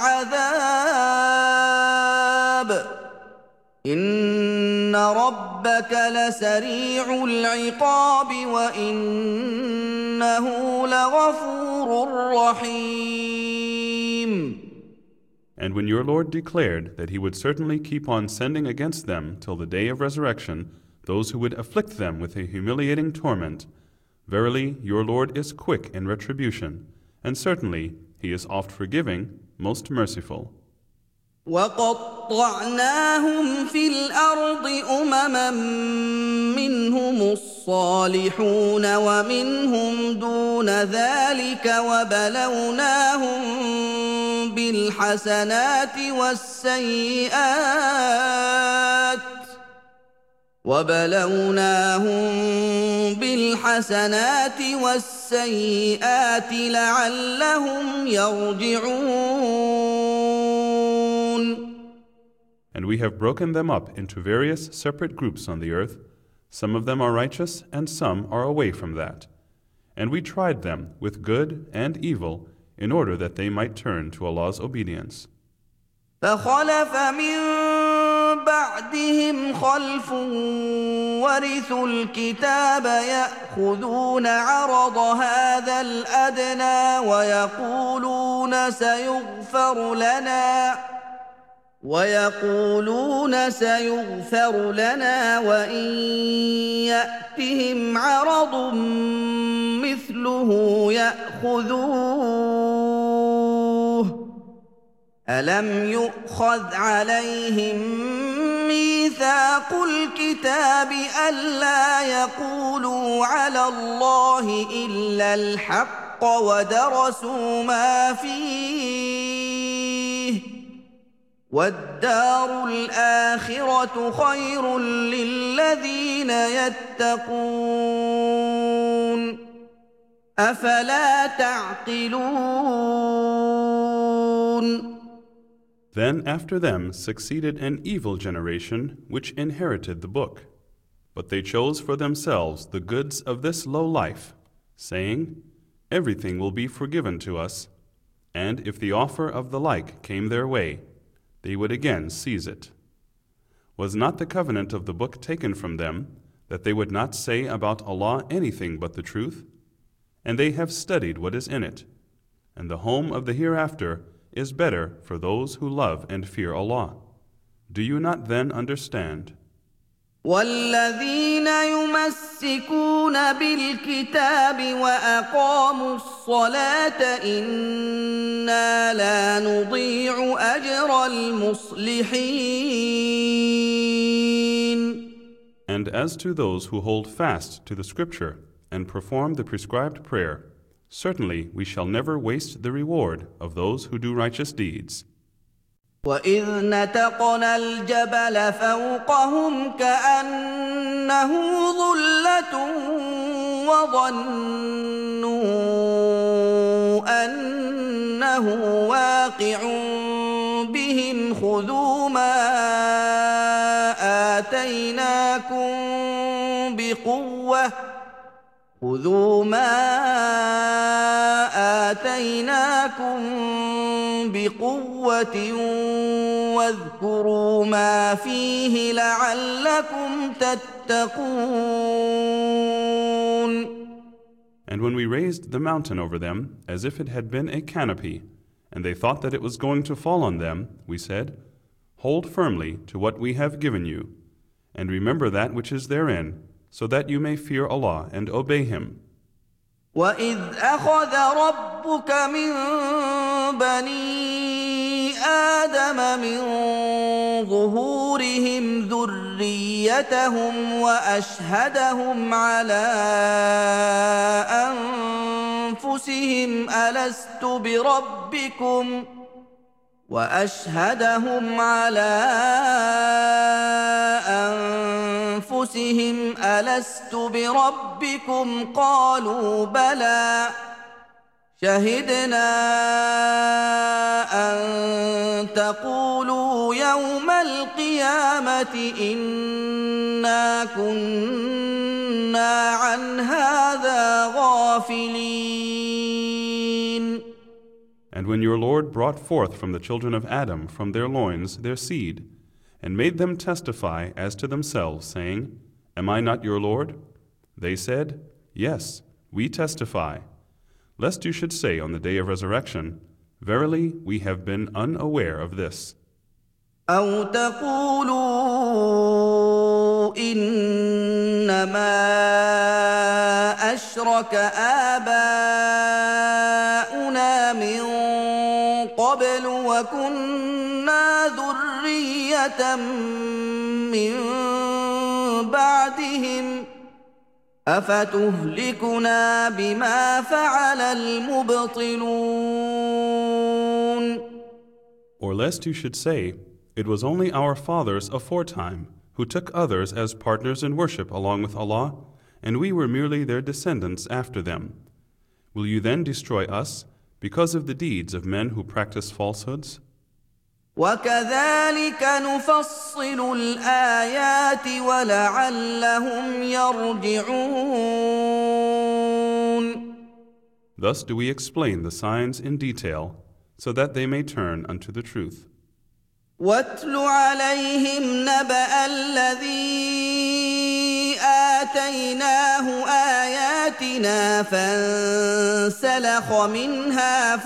الْعَذَابِ إِنَّ رَبَّكَ لَسَرِيعُ الْعِقَابِ وَإِنَّهُ لَغَفُورٌ رَحِيمٌ. And when your Lord declared that he would certainly keep on sending against them till the day of resurrection those who would afflict them with a humiliating torment, verily your Lord is quick in retribution, and certainly he is oft forgiving, most merciful. وَقَطَّعْنَاهُمْ فِي الْأَرْضِ أُمَمًا مِّنْهُمُ الصَّالِحُونَ وَمِنْهُمْ دُونَ ذَلِكَ وَبَلَوْنَاهُمْ بالحسنات والسيئات وبلوناهم بالحسنات والسيئات لعلهم يرجعون. And we have broken them up into various separate groups on the earth. Some of them are righteous and some are away from that. And we tried them with good and evil in order that they might turn to Allah's obedience. فخلف من بعدهم خلف ورثوا الكتاب يأخذون عرض هذا الأدنى ويقولون سيغفر لنا وإن يأتهم عرض مثله يأخذوه ألم يؤخذ عليهم ميثاق الكتاب ألا يقولوا على الله إلا الحق ودرسوا ما فيه والدار الآخرة خير للذين يتقون أفلا تعقلون. Then after them succeeded an evil generation which inherited the book. But they chose for themselves the goods of this low life, saying, "Everything will be forgiven to us," and if the offer of the like came their way, they would again seize it. Was not the covenant of the book taken from them, that they would not say about Allah anything but the truth? And they have studied what is in it, and the home of the hereafter is better for those who love and fear Allah. Do you not then understand? والذين يمسكون بالكتاب وأقاموا الصلاة إنا لا نضيع أجر المصلحين. And as to those who hold fast to the scripture and perform the prescribed prayer, certainly we shall never waste the reward of those who do righteous deeds. وَإِذْ نَتَقْنَا الْجَبَلَ فَوْقَهُمْ كَأَنَّهُ ظُلَّةٌ وَظَنُّوا أَنَّهُ واقع بهم خُذُوا ما آتيناكم بقوة واذكروا ما فيه لعلكم تتقون. And when we raised the mountain over them, as if it had been a canopy, and they thought that it was going to fall on them, we said, "Hold firmly to what we have given you, and remember that which is therein, so that you may fear Allah and obey Him." وَإِذْ أَخَذَ رَبُّكَ مِنْ بَنِي آدَمَ مِنْ ظُهُورِهِمْ ذُرِّيَّتَهُمْ وَأَشْهَدَهُمْ على أنفسهم ألست بربكم قالوا بلى شهدنا أن تقولوا يوم القيامة إنا كنا عن هذا غافلين. And when your Lord brought forth from the children of Adam from their loins their seed, and made them testify as to themselves, saying, "Am I not your Lord?" They said, "Yes, we testify," lest you should say on the day of resurrection, "Verily, we have been unaware of this." أو تقولوا إنما أشرك آباؤنا من قبل وكنا ذرية من بعدهم أفتهلكنا بما فعل المبطلون. Or lest you should say, it was only our fathers aforetime who took others as partners in worship along with Allah, and we were merely their descendants after them. Will you then destroy us because of the deeds of men who practice falsehoods? وَكَذَلِكَ نُفَصِّلُ الْآيَاتِ وَلَعَلَّهُمْ يَرْجِعُونَ. Thus do we explain the signs in detail, so that they may turn unto the truth. وَاتْلُ عَلَيْهِمْ نَبَأَ الَّذِي آتَيْنَاهُ آيَاتِنَا فَانسَلَخَ مِنْهَا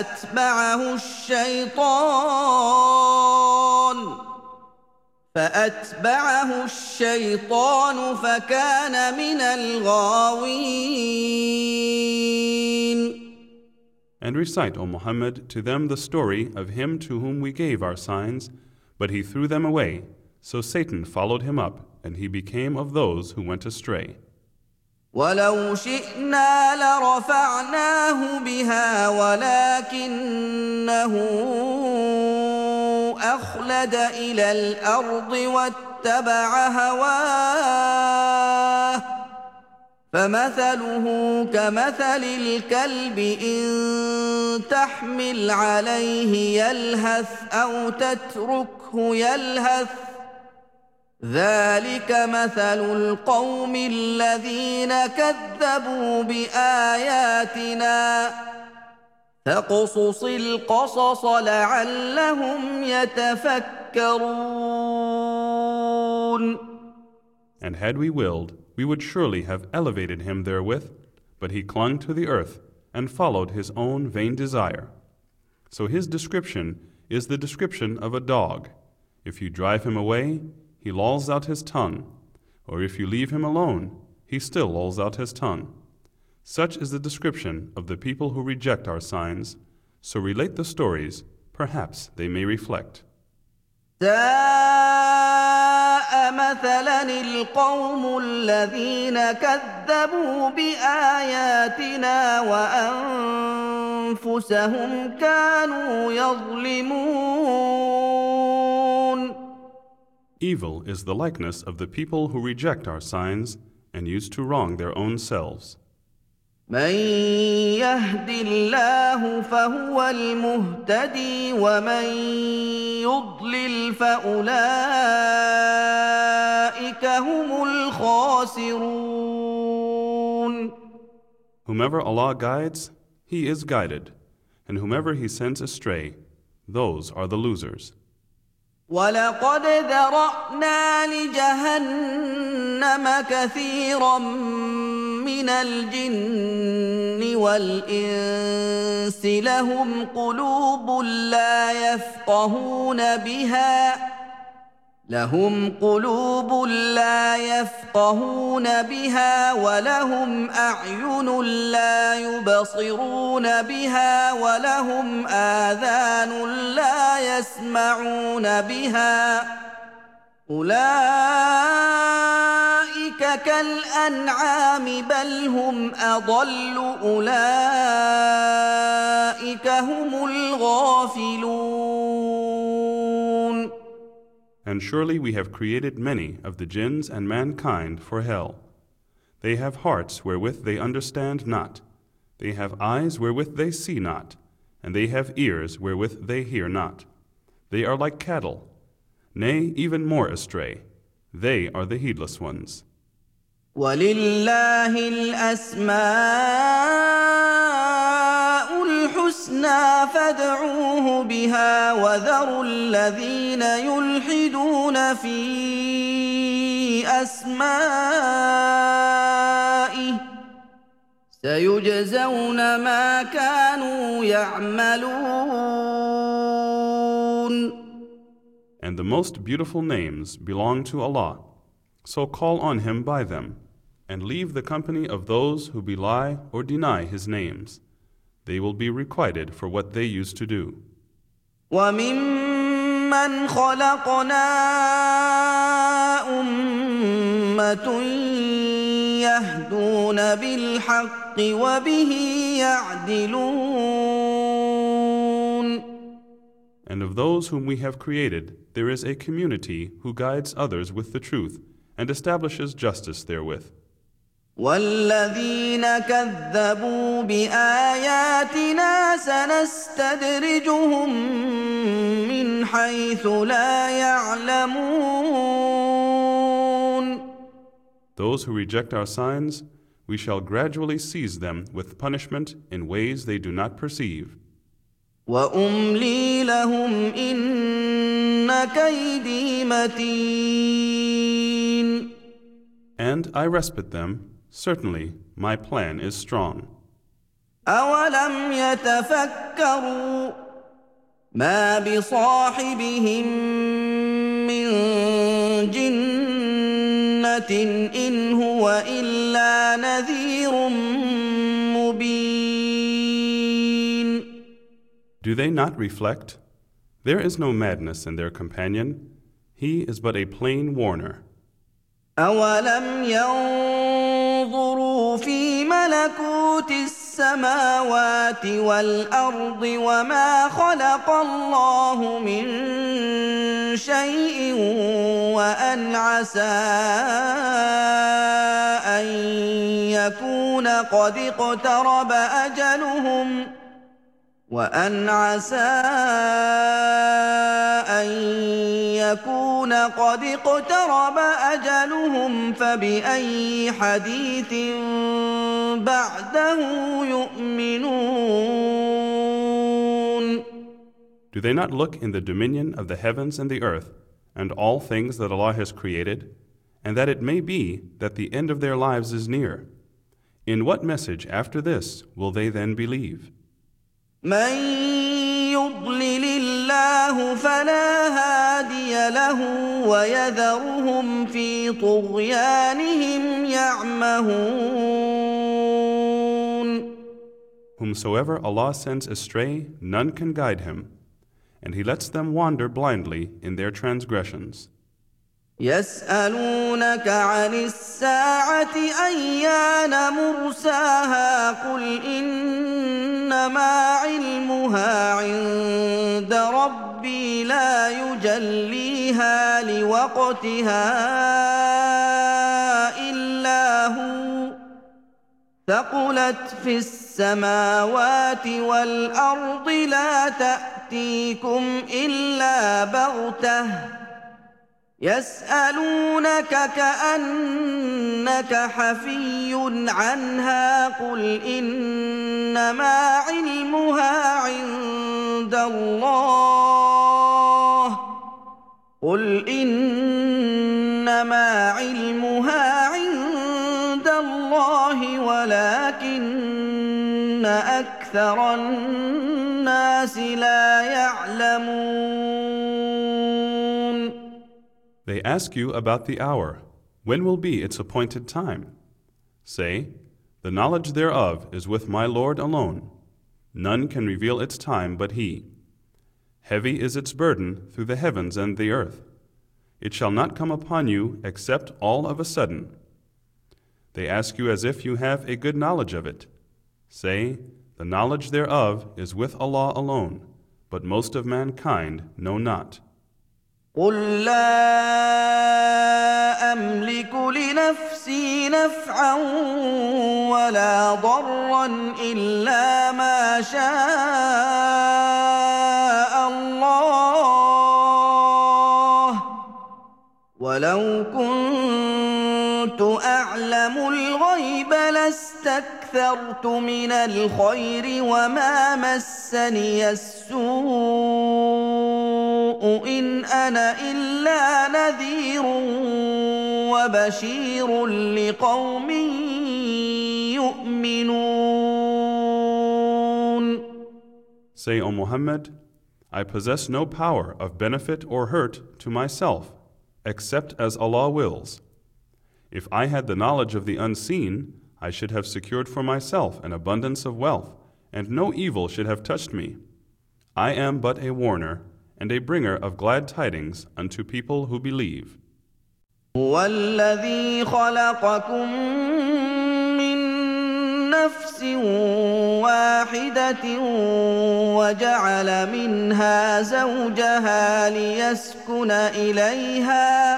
فَأَتْبَعَهُ الشَّيْطَانُ فَكَانَ مِنَ الْغَاوِينَ. And recite, O Muhammad, to them the story of him to whom we gave our signs, but he threw them away, so Satan followed him up, and he became of those who went astray. وَلَوْ شِئْنَا لَرَفَعْنَاهُ بِهَا وَلَكِنَّهُ أَخْلَدَ إِلَى الْأَرْضِ وَاتَّبَعَ هَوَاهُ فَمَثَلُهُ كَمَثَلِ الْكَلْبِ إِن تَحْمِلْ عَلَيْهِ يَلْهَثْ أَوْ تَتْرُكْهُ يَلْهَث ذَلِكَ مَثَلُ الْقَوْمِ الَّذِينَ كَذَّبُوا بِآيَاتِنَا فَاقْصُصِ الْقَصَصَ لَعَلَّهُمْ يَتَفَكَّرُونَ. And had we willed, we would surely have elevated him therewith, but he clung to the earth and followed his own vain desire. So his description is the description of a dog. If you drive him away, he lolls out his tongue, or if you leave him alone, he still lolls out his tongue. Such is the description of the people who reject our signs. So relate the stories, perhaps they may reflect. سَاءَ مَثَلًا الْقَوْمُ الَّذِينَ كَذَّبُوا بِآيَاتِنَا وَأَنفُسَهُمْ كَانُوا يَظْلِمُونَ. Evil is the likeness of the people who reject our signs and used to wrong their own selves. مَن يَهْدِ اللَّهُ فَهُوَ الْمُهْتَدِي وَمَن يُضْلِلْ فَأُولَٰئِكَ هُمُ الْخَاسِرُونَ. Whomever Allah guides, he is guided, and whomever he sends astray, those are the losers. وَلَقَدْ ذَرَأْنَا لِجَهَنَّمَ كَثِيرًا مِنَ الْجِنِّ وَالْإِنسِ لَهُمْ قُلُوبٌ لَّا يَفْقَهُونَ بِهَا وَلَهُمْ أَعْيُنٌ لَّا يُبْصِرُونَ بِهَا وَلَهُمْ آذَانٌ لَّا يَسْمَعُونَ بِهَا أُولَٰئِكَ كَالْأَنْعَامِ بَلْ هُمْ أَضَلُّ أُولَٰئِكَ هُمُ الْغَافِلُونَ. And surely we have created many of the jinns and mankind for hell. They have hearts wherewith they understand not, they have eyes wherewith they see not, and they have ears wherewith they hear not. They are like cattle, nay, even more astray. They are the heedless ones. وَلِلَّهِ الْأَسْمَاءُ الْحُسْنَى فَادْعُوهُ بِهَا وَذَرُوا الَّذِينَ يُلْحِدُونَ فِي أَسْمَائِهِ سَيُجْزَوْنَ مَا كَانُوا يَعْمَلُونَ. And the most beautiful names belong to Allah, so call on Him by them, and leave the company of those who belie or deny His names. They will be requited for what they used to do. وَمِمَّنْ خَلَقْنَا أُمَّةٌ يَهْدُونَ بِالْحَقِّ وَبِهِ يَعْدِلُونَ And of those whom we have created, there is a community who guides others with the truth and establishes justice therewith. والذين كذبوا بآياتنا سنستدرجهم من حيث لا يعلمون. Those who reject our signs, we shall gradually seize them with punishment in ways they do not perceive. وأملي لهم إن كيدي متين. And I respite them. Certainly, my plan is strong. أولم يتفكروا ما بصاحبهم من جنة إن هو إلا نذير مبين. Do they not reflect? There is no madness in their companion. He is but a plain warner. أولم ينظروا في ملكوت السماوات والأرض وما خلق الله من شيء وأن عسى أن يكون قد اقترب أجلهم فبأي حديث بعده يؤمنون. Do they not look in the dominion of the heavens and the earth, and all things that Allah has created, and that it may be that the end of their lives is near? In what message after this will they then believe? من يضلل الله فلا هادي له ويذرهم في طغيانهم يعمهون. Whomsoever Allah sends astray, none can guide him, and He lets them wander blindly in their transgressions. يسألونك عن الساعة أيان مرساها قل إنما علمها عند ربي لا يجليها لوقتها إلا هو ثقلت في السماوات والأرض لا تأتيكم إلا بغتة يسألونك كأنك حفي عنها قل إنما علمها عند الله ولكن أكثر الناس لا يعلمون. They ask you about the hour. When will be its appointed time? Say, the knowledge thereof is with my Lord alone. None can reveal its time but He. Heavy is its burden through the heavens and the earth. It shall not come upon you except all of a sudden. They ask you as if you have a good knowledge of it. Say, the knowledge thereof is with Allah alone, but most of mankind know not. قل لا أملك لنفسي نفعا ولا ضرا إلا ما شاء الله ولو كنت أعلم الغيب لاستكثرت من الخير وما مسني السوء إن أنا إلا نذير وبشير لقوم يؤمنون. Say, O Muhammad, I possess no power of benefit or hurt to myself, except as Allah wills. If I had the knowledge of the unseen, I should have secured for myself an abundance of wealth, and no evil should have touched me. I am but a warner and a bringer of glad tidings unto people who believe. هو الذي خلقكم من نفس نفس واحدة وجعل منها زوجها ليسكن إليها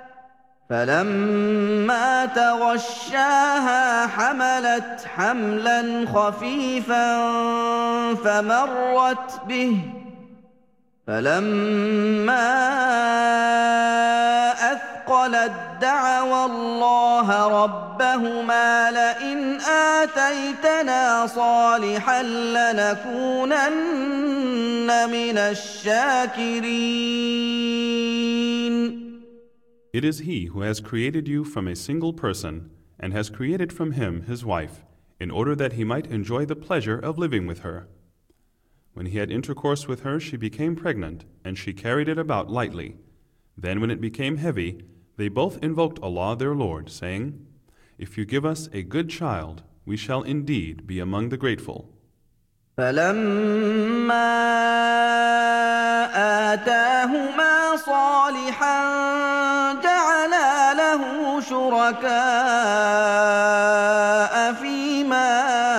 فلما تغشاها حملت حملا خفيفا فمرت به فلما أثقلت دعوا الله ربهما لئن آتيتنا صالحا لنكونن من الشاكرين. It is He who has created you from a single person and has created from him his wife, in order that he might enjoy the pleasure of living with her. When he had intercourse with her, she became pregnant, and she carried it about lightly. Then when it became heavy, they both invoked Allah their Lord, saying, "If you give us a good child, we shall indeed be among the grateful." فلما آتاهما صالحا جعلا له شركاء فيما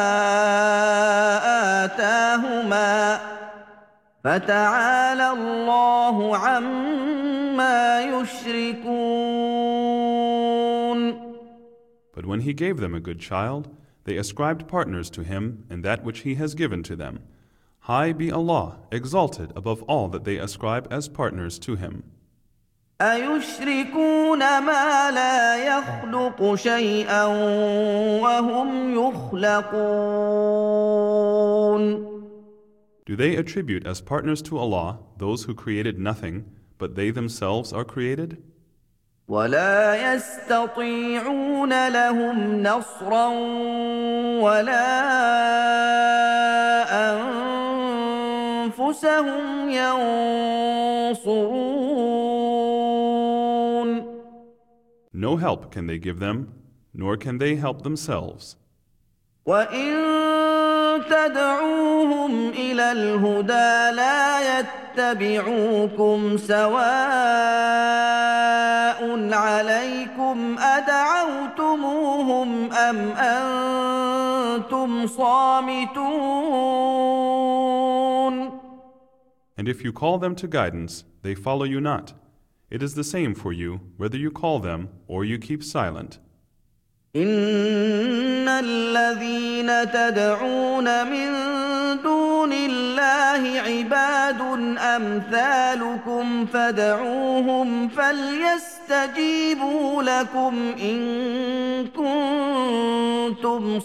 آتاهما فتعالى الله عما يشركون. But when he gave them a good child, they ascribed partners to him in that which he has given to them. High be Allah, exalted above all that they ascribe as partners to him. أَيُشْرِكُونَ مَا لَا يَخْلُقُ شَيْئًا وَهُمْ يُخْلَقُونَ. Do they attribute as partners to Allah those who created nothing, but they themselves are created? وَلَا يَسْتَطِيعُونَ لَهُمْ نَصْرًا وَلَا أَنفُسَهُمْ يَنصُرُونَ. No help can they give them, nor can they help themselves. وَإِن تَدْعُوهُمْ إِلَى الْهُدَى لَا يَتَّبِعُوكُمْ سَوَاءٌ عَلَيْكُمْ أَدَعَوْتُمُوهُمْ أَمْ أَنْتُمْ صَامِتُونَ. And if you call them to guidance, they follow you not. It is the same for you, whether you call them or you keep silent. إِنَّ الَّذِينَ تَدْعُونَ مِن دُونِ اللَّهِ عِبَادٌ أَمْثَالُكُمْ فَادْعُوهُمْ فَلْيَسْتَجِيبُوا لَكُمْ إِن كُنتُمْ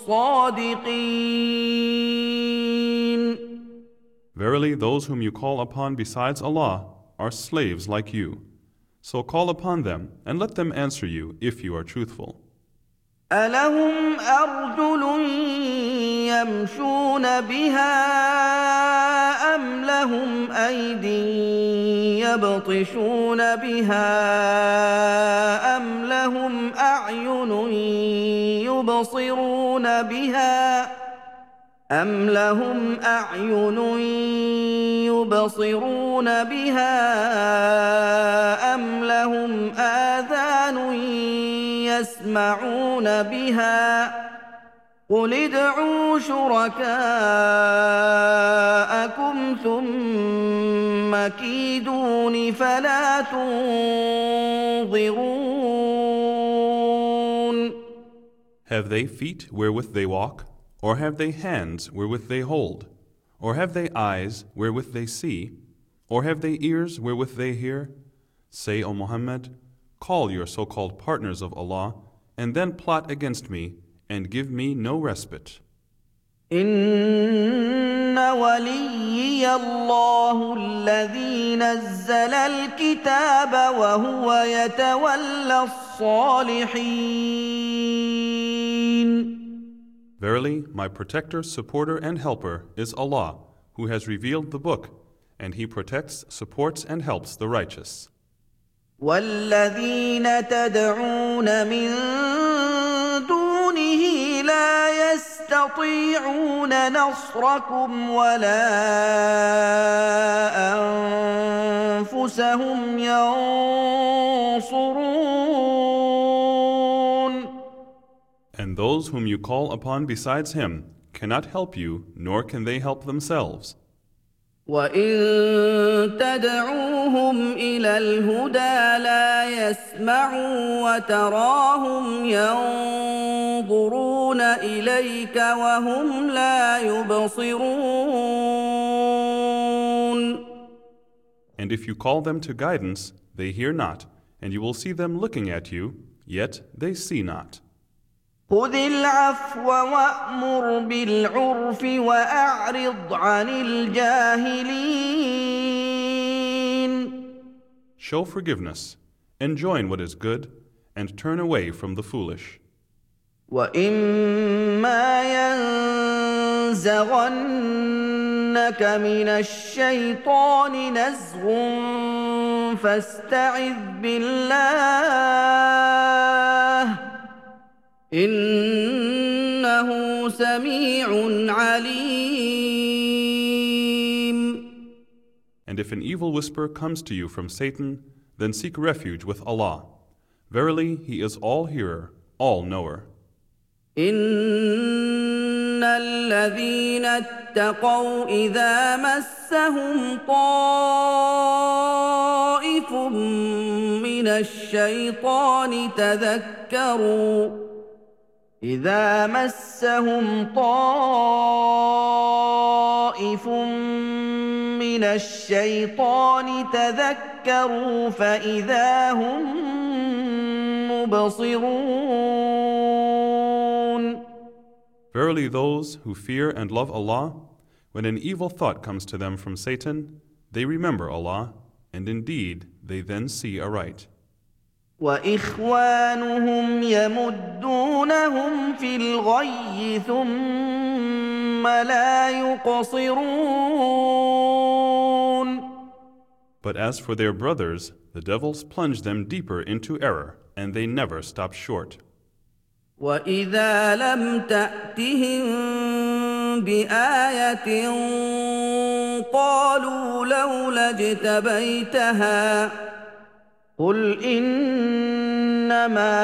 صَادِقِينَ. Verily, those whom you call upon besides Allah are slaves like you. So call upon them and let them answer you if you are truthful. أَلَهُمْ أَرْجُلٌ يَمْشُونَ بِهَا أَمْ لَهُمْ أَيْدٍ يَبْطِشُونَ بِهَا أَمْ لَهُمْ أَعْيُنٌ يُبْصِرُونَ بِهَا أَمْ لَهُمْ أَعْيُنٌ يُبْصِرُونَ بِهَا أَمْ لَهُمْ آذَانٌ يَسْمَعُونَ بِهَا قُلِ ادْعُوا شُرَكَاءَكُمْ ثُمَّ كِيدُونِ فَلَا تُنظِرُونَ. Have they feet wherewith they walk? Or have they hands wherewith they hold? Or have they eyes wherewith they see? Or have they ears wherewith they hear? Say, O Muhammad, call your so-called partners of Allah, and then plot against me, and give me no respite. إِنَّ وَلِيِّيَ اللَّهُ الَّذِي نَزَّلَ الْكِتَابَ وَهُوَ يَتَوَلَّى الصَّالِحِينَ. Verily, my protector, supporter, and helper is Allah, who has revealed the book, and He protects, supports, and helps the righteous. وَالَّذِينَ تَدْعُونَ مِن دُونِهِ لَا يَسْتَطِيعُونَ نَصْرَكُمْ وَلَا أَنفُسَهُمْ يَنصُرُونَ. And those whom you call upon besides Him cannot help you, nor can they help themselves. وَإِن تَدْعُوهُمْ إِلَى الْهُدَىٰ لَا يَسْمَعُوا وَتَرَاهُمْ يَنظُرُونَ إِلَيْكَ وَهُمْ لَا يُبْصِرُونَ. And if you call them to guidance, they hear not, and you will see them looking at you, yet they see not. خُذِ الْعَفْوَ وَأْمُرْ بِالْعُرْفِ وَأَعْرِضْ عَنِ الْجَاهِلِينَ. Show forgiveness, enjoin what is good, and turn away from the foolish. وَإِمَّا يَنزَغَنَّكَ مِنَ الشَّيْطَانِ نَزْغٌ فَاسْتَعِذْ بِاللَّهِ إِنَّهُ سَمِيعٌ عَلِيمٌ. And if an evil whisper comes to you from Satan, then seek refuge with Allah. Verily, He is all-hearer, all-knower. إِنَّ الَّذِينَ اتَّقَوْا إِذَا مَسَّهُمْ طَائِفٌ مِّنَ الشَّيْطَانِ تَذَكَّرُوا فَإِذَا هُم مُّبْصِرُونَ. Verily those who fear and love Allah, when an evil thought comes to them from Satan, they remember Allah, and indeed they then see aright. وَإِخْوَانُهُمْ يَمُدُّونَهُمْ فِي الْغَيِّ ثُمَّ لَا يُقْصِرُونَ. But as for their brothers, the devils plunge them deeper into error, and they never stop short. وَإِذَا لَمْ تَأْتِهِم بِآيَةٍ قَالُوا لَوْلَا اجْتَبَيْتَهَا قُلْ إِنَّمَا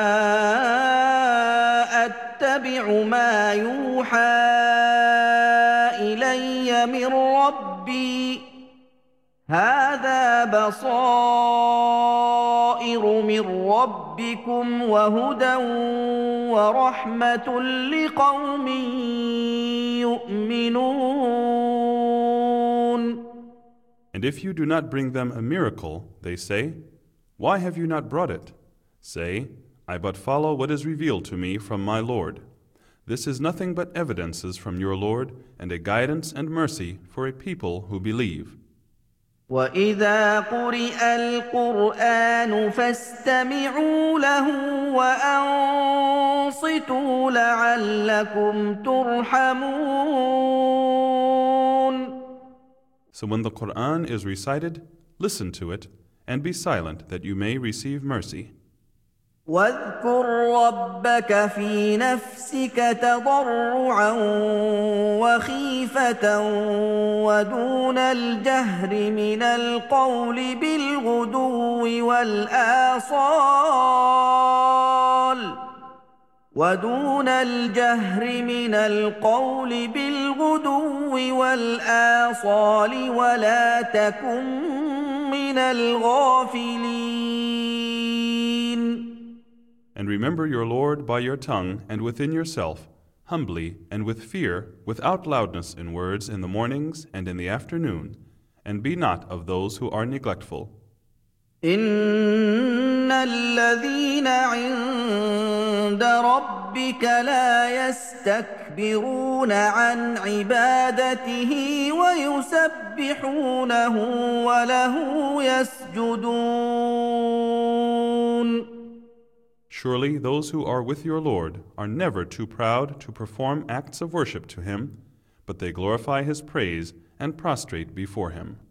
أَتَّبِعُ مَا يُوحَىٰ إِلَيَّ مِن رَّبِّي هَٰذَا بَصَائِرُ مِن رَّبِّكُمْ وَهُدًى وَرَحْمَةٌ لِّقَوْمٍ يُؤْمِنُونَ. And if you do not bring them a miracle, they say, why have you not brought it? Say, I but follow what is revealed to me from my Lord. This is nothing but evidences from your Lord, and a guidance and mercy for a people who believe. وَإِذَا قُرِئَ الْقُرْآنُ فَاسْتَمِعُوا لَهُ وَأَنصِتُوا لَعَلَّكُمْ تُرْحَمُونَ. So when the Quran is recited, listen to it, and be silent that you may receive mercy. وَاذْكُر رَّبَّكَ فِي نَفْسِكَ تَضَرُّعًا وَخِيفَةً وَدُونَ الْجَهْرِ مِنَ الْقَوْلِ بِالْغُدُوِّ وَالْآصَالِ وَلَا تَكُن مِّنَ الْغَافِلِينَ. And remember your Lord by your tongue and within yourself, humbly and with fear, without loudness in words in the mornings and in the afternoon, and be not of those who are neglectful. إِنَّ الَّذِينَ عِندَ رَبِّكَ لَا يَسْتَكْبِرُونَ عَنْ عِبَادَتِهِ وَيُسَبِّحُونَهُ وَلَهُ يَسْجُدُونَ. Surely those who are with your Lord are never too proud to perform acts of worship to Him, but they glorify His praise and prostrate before Him.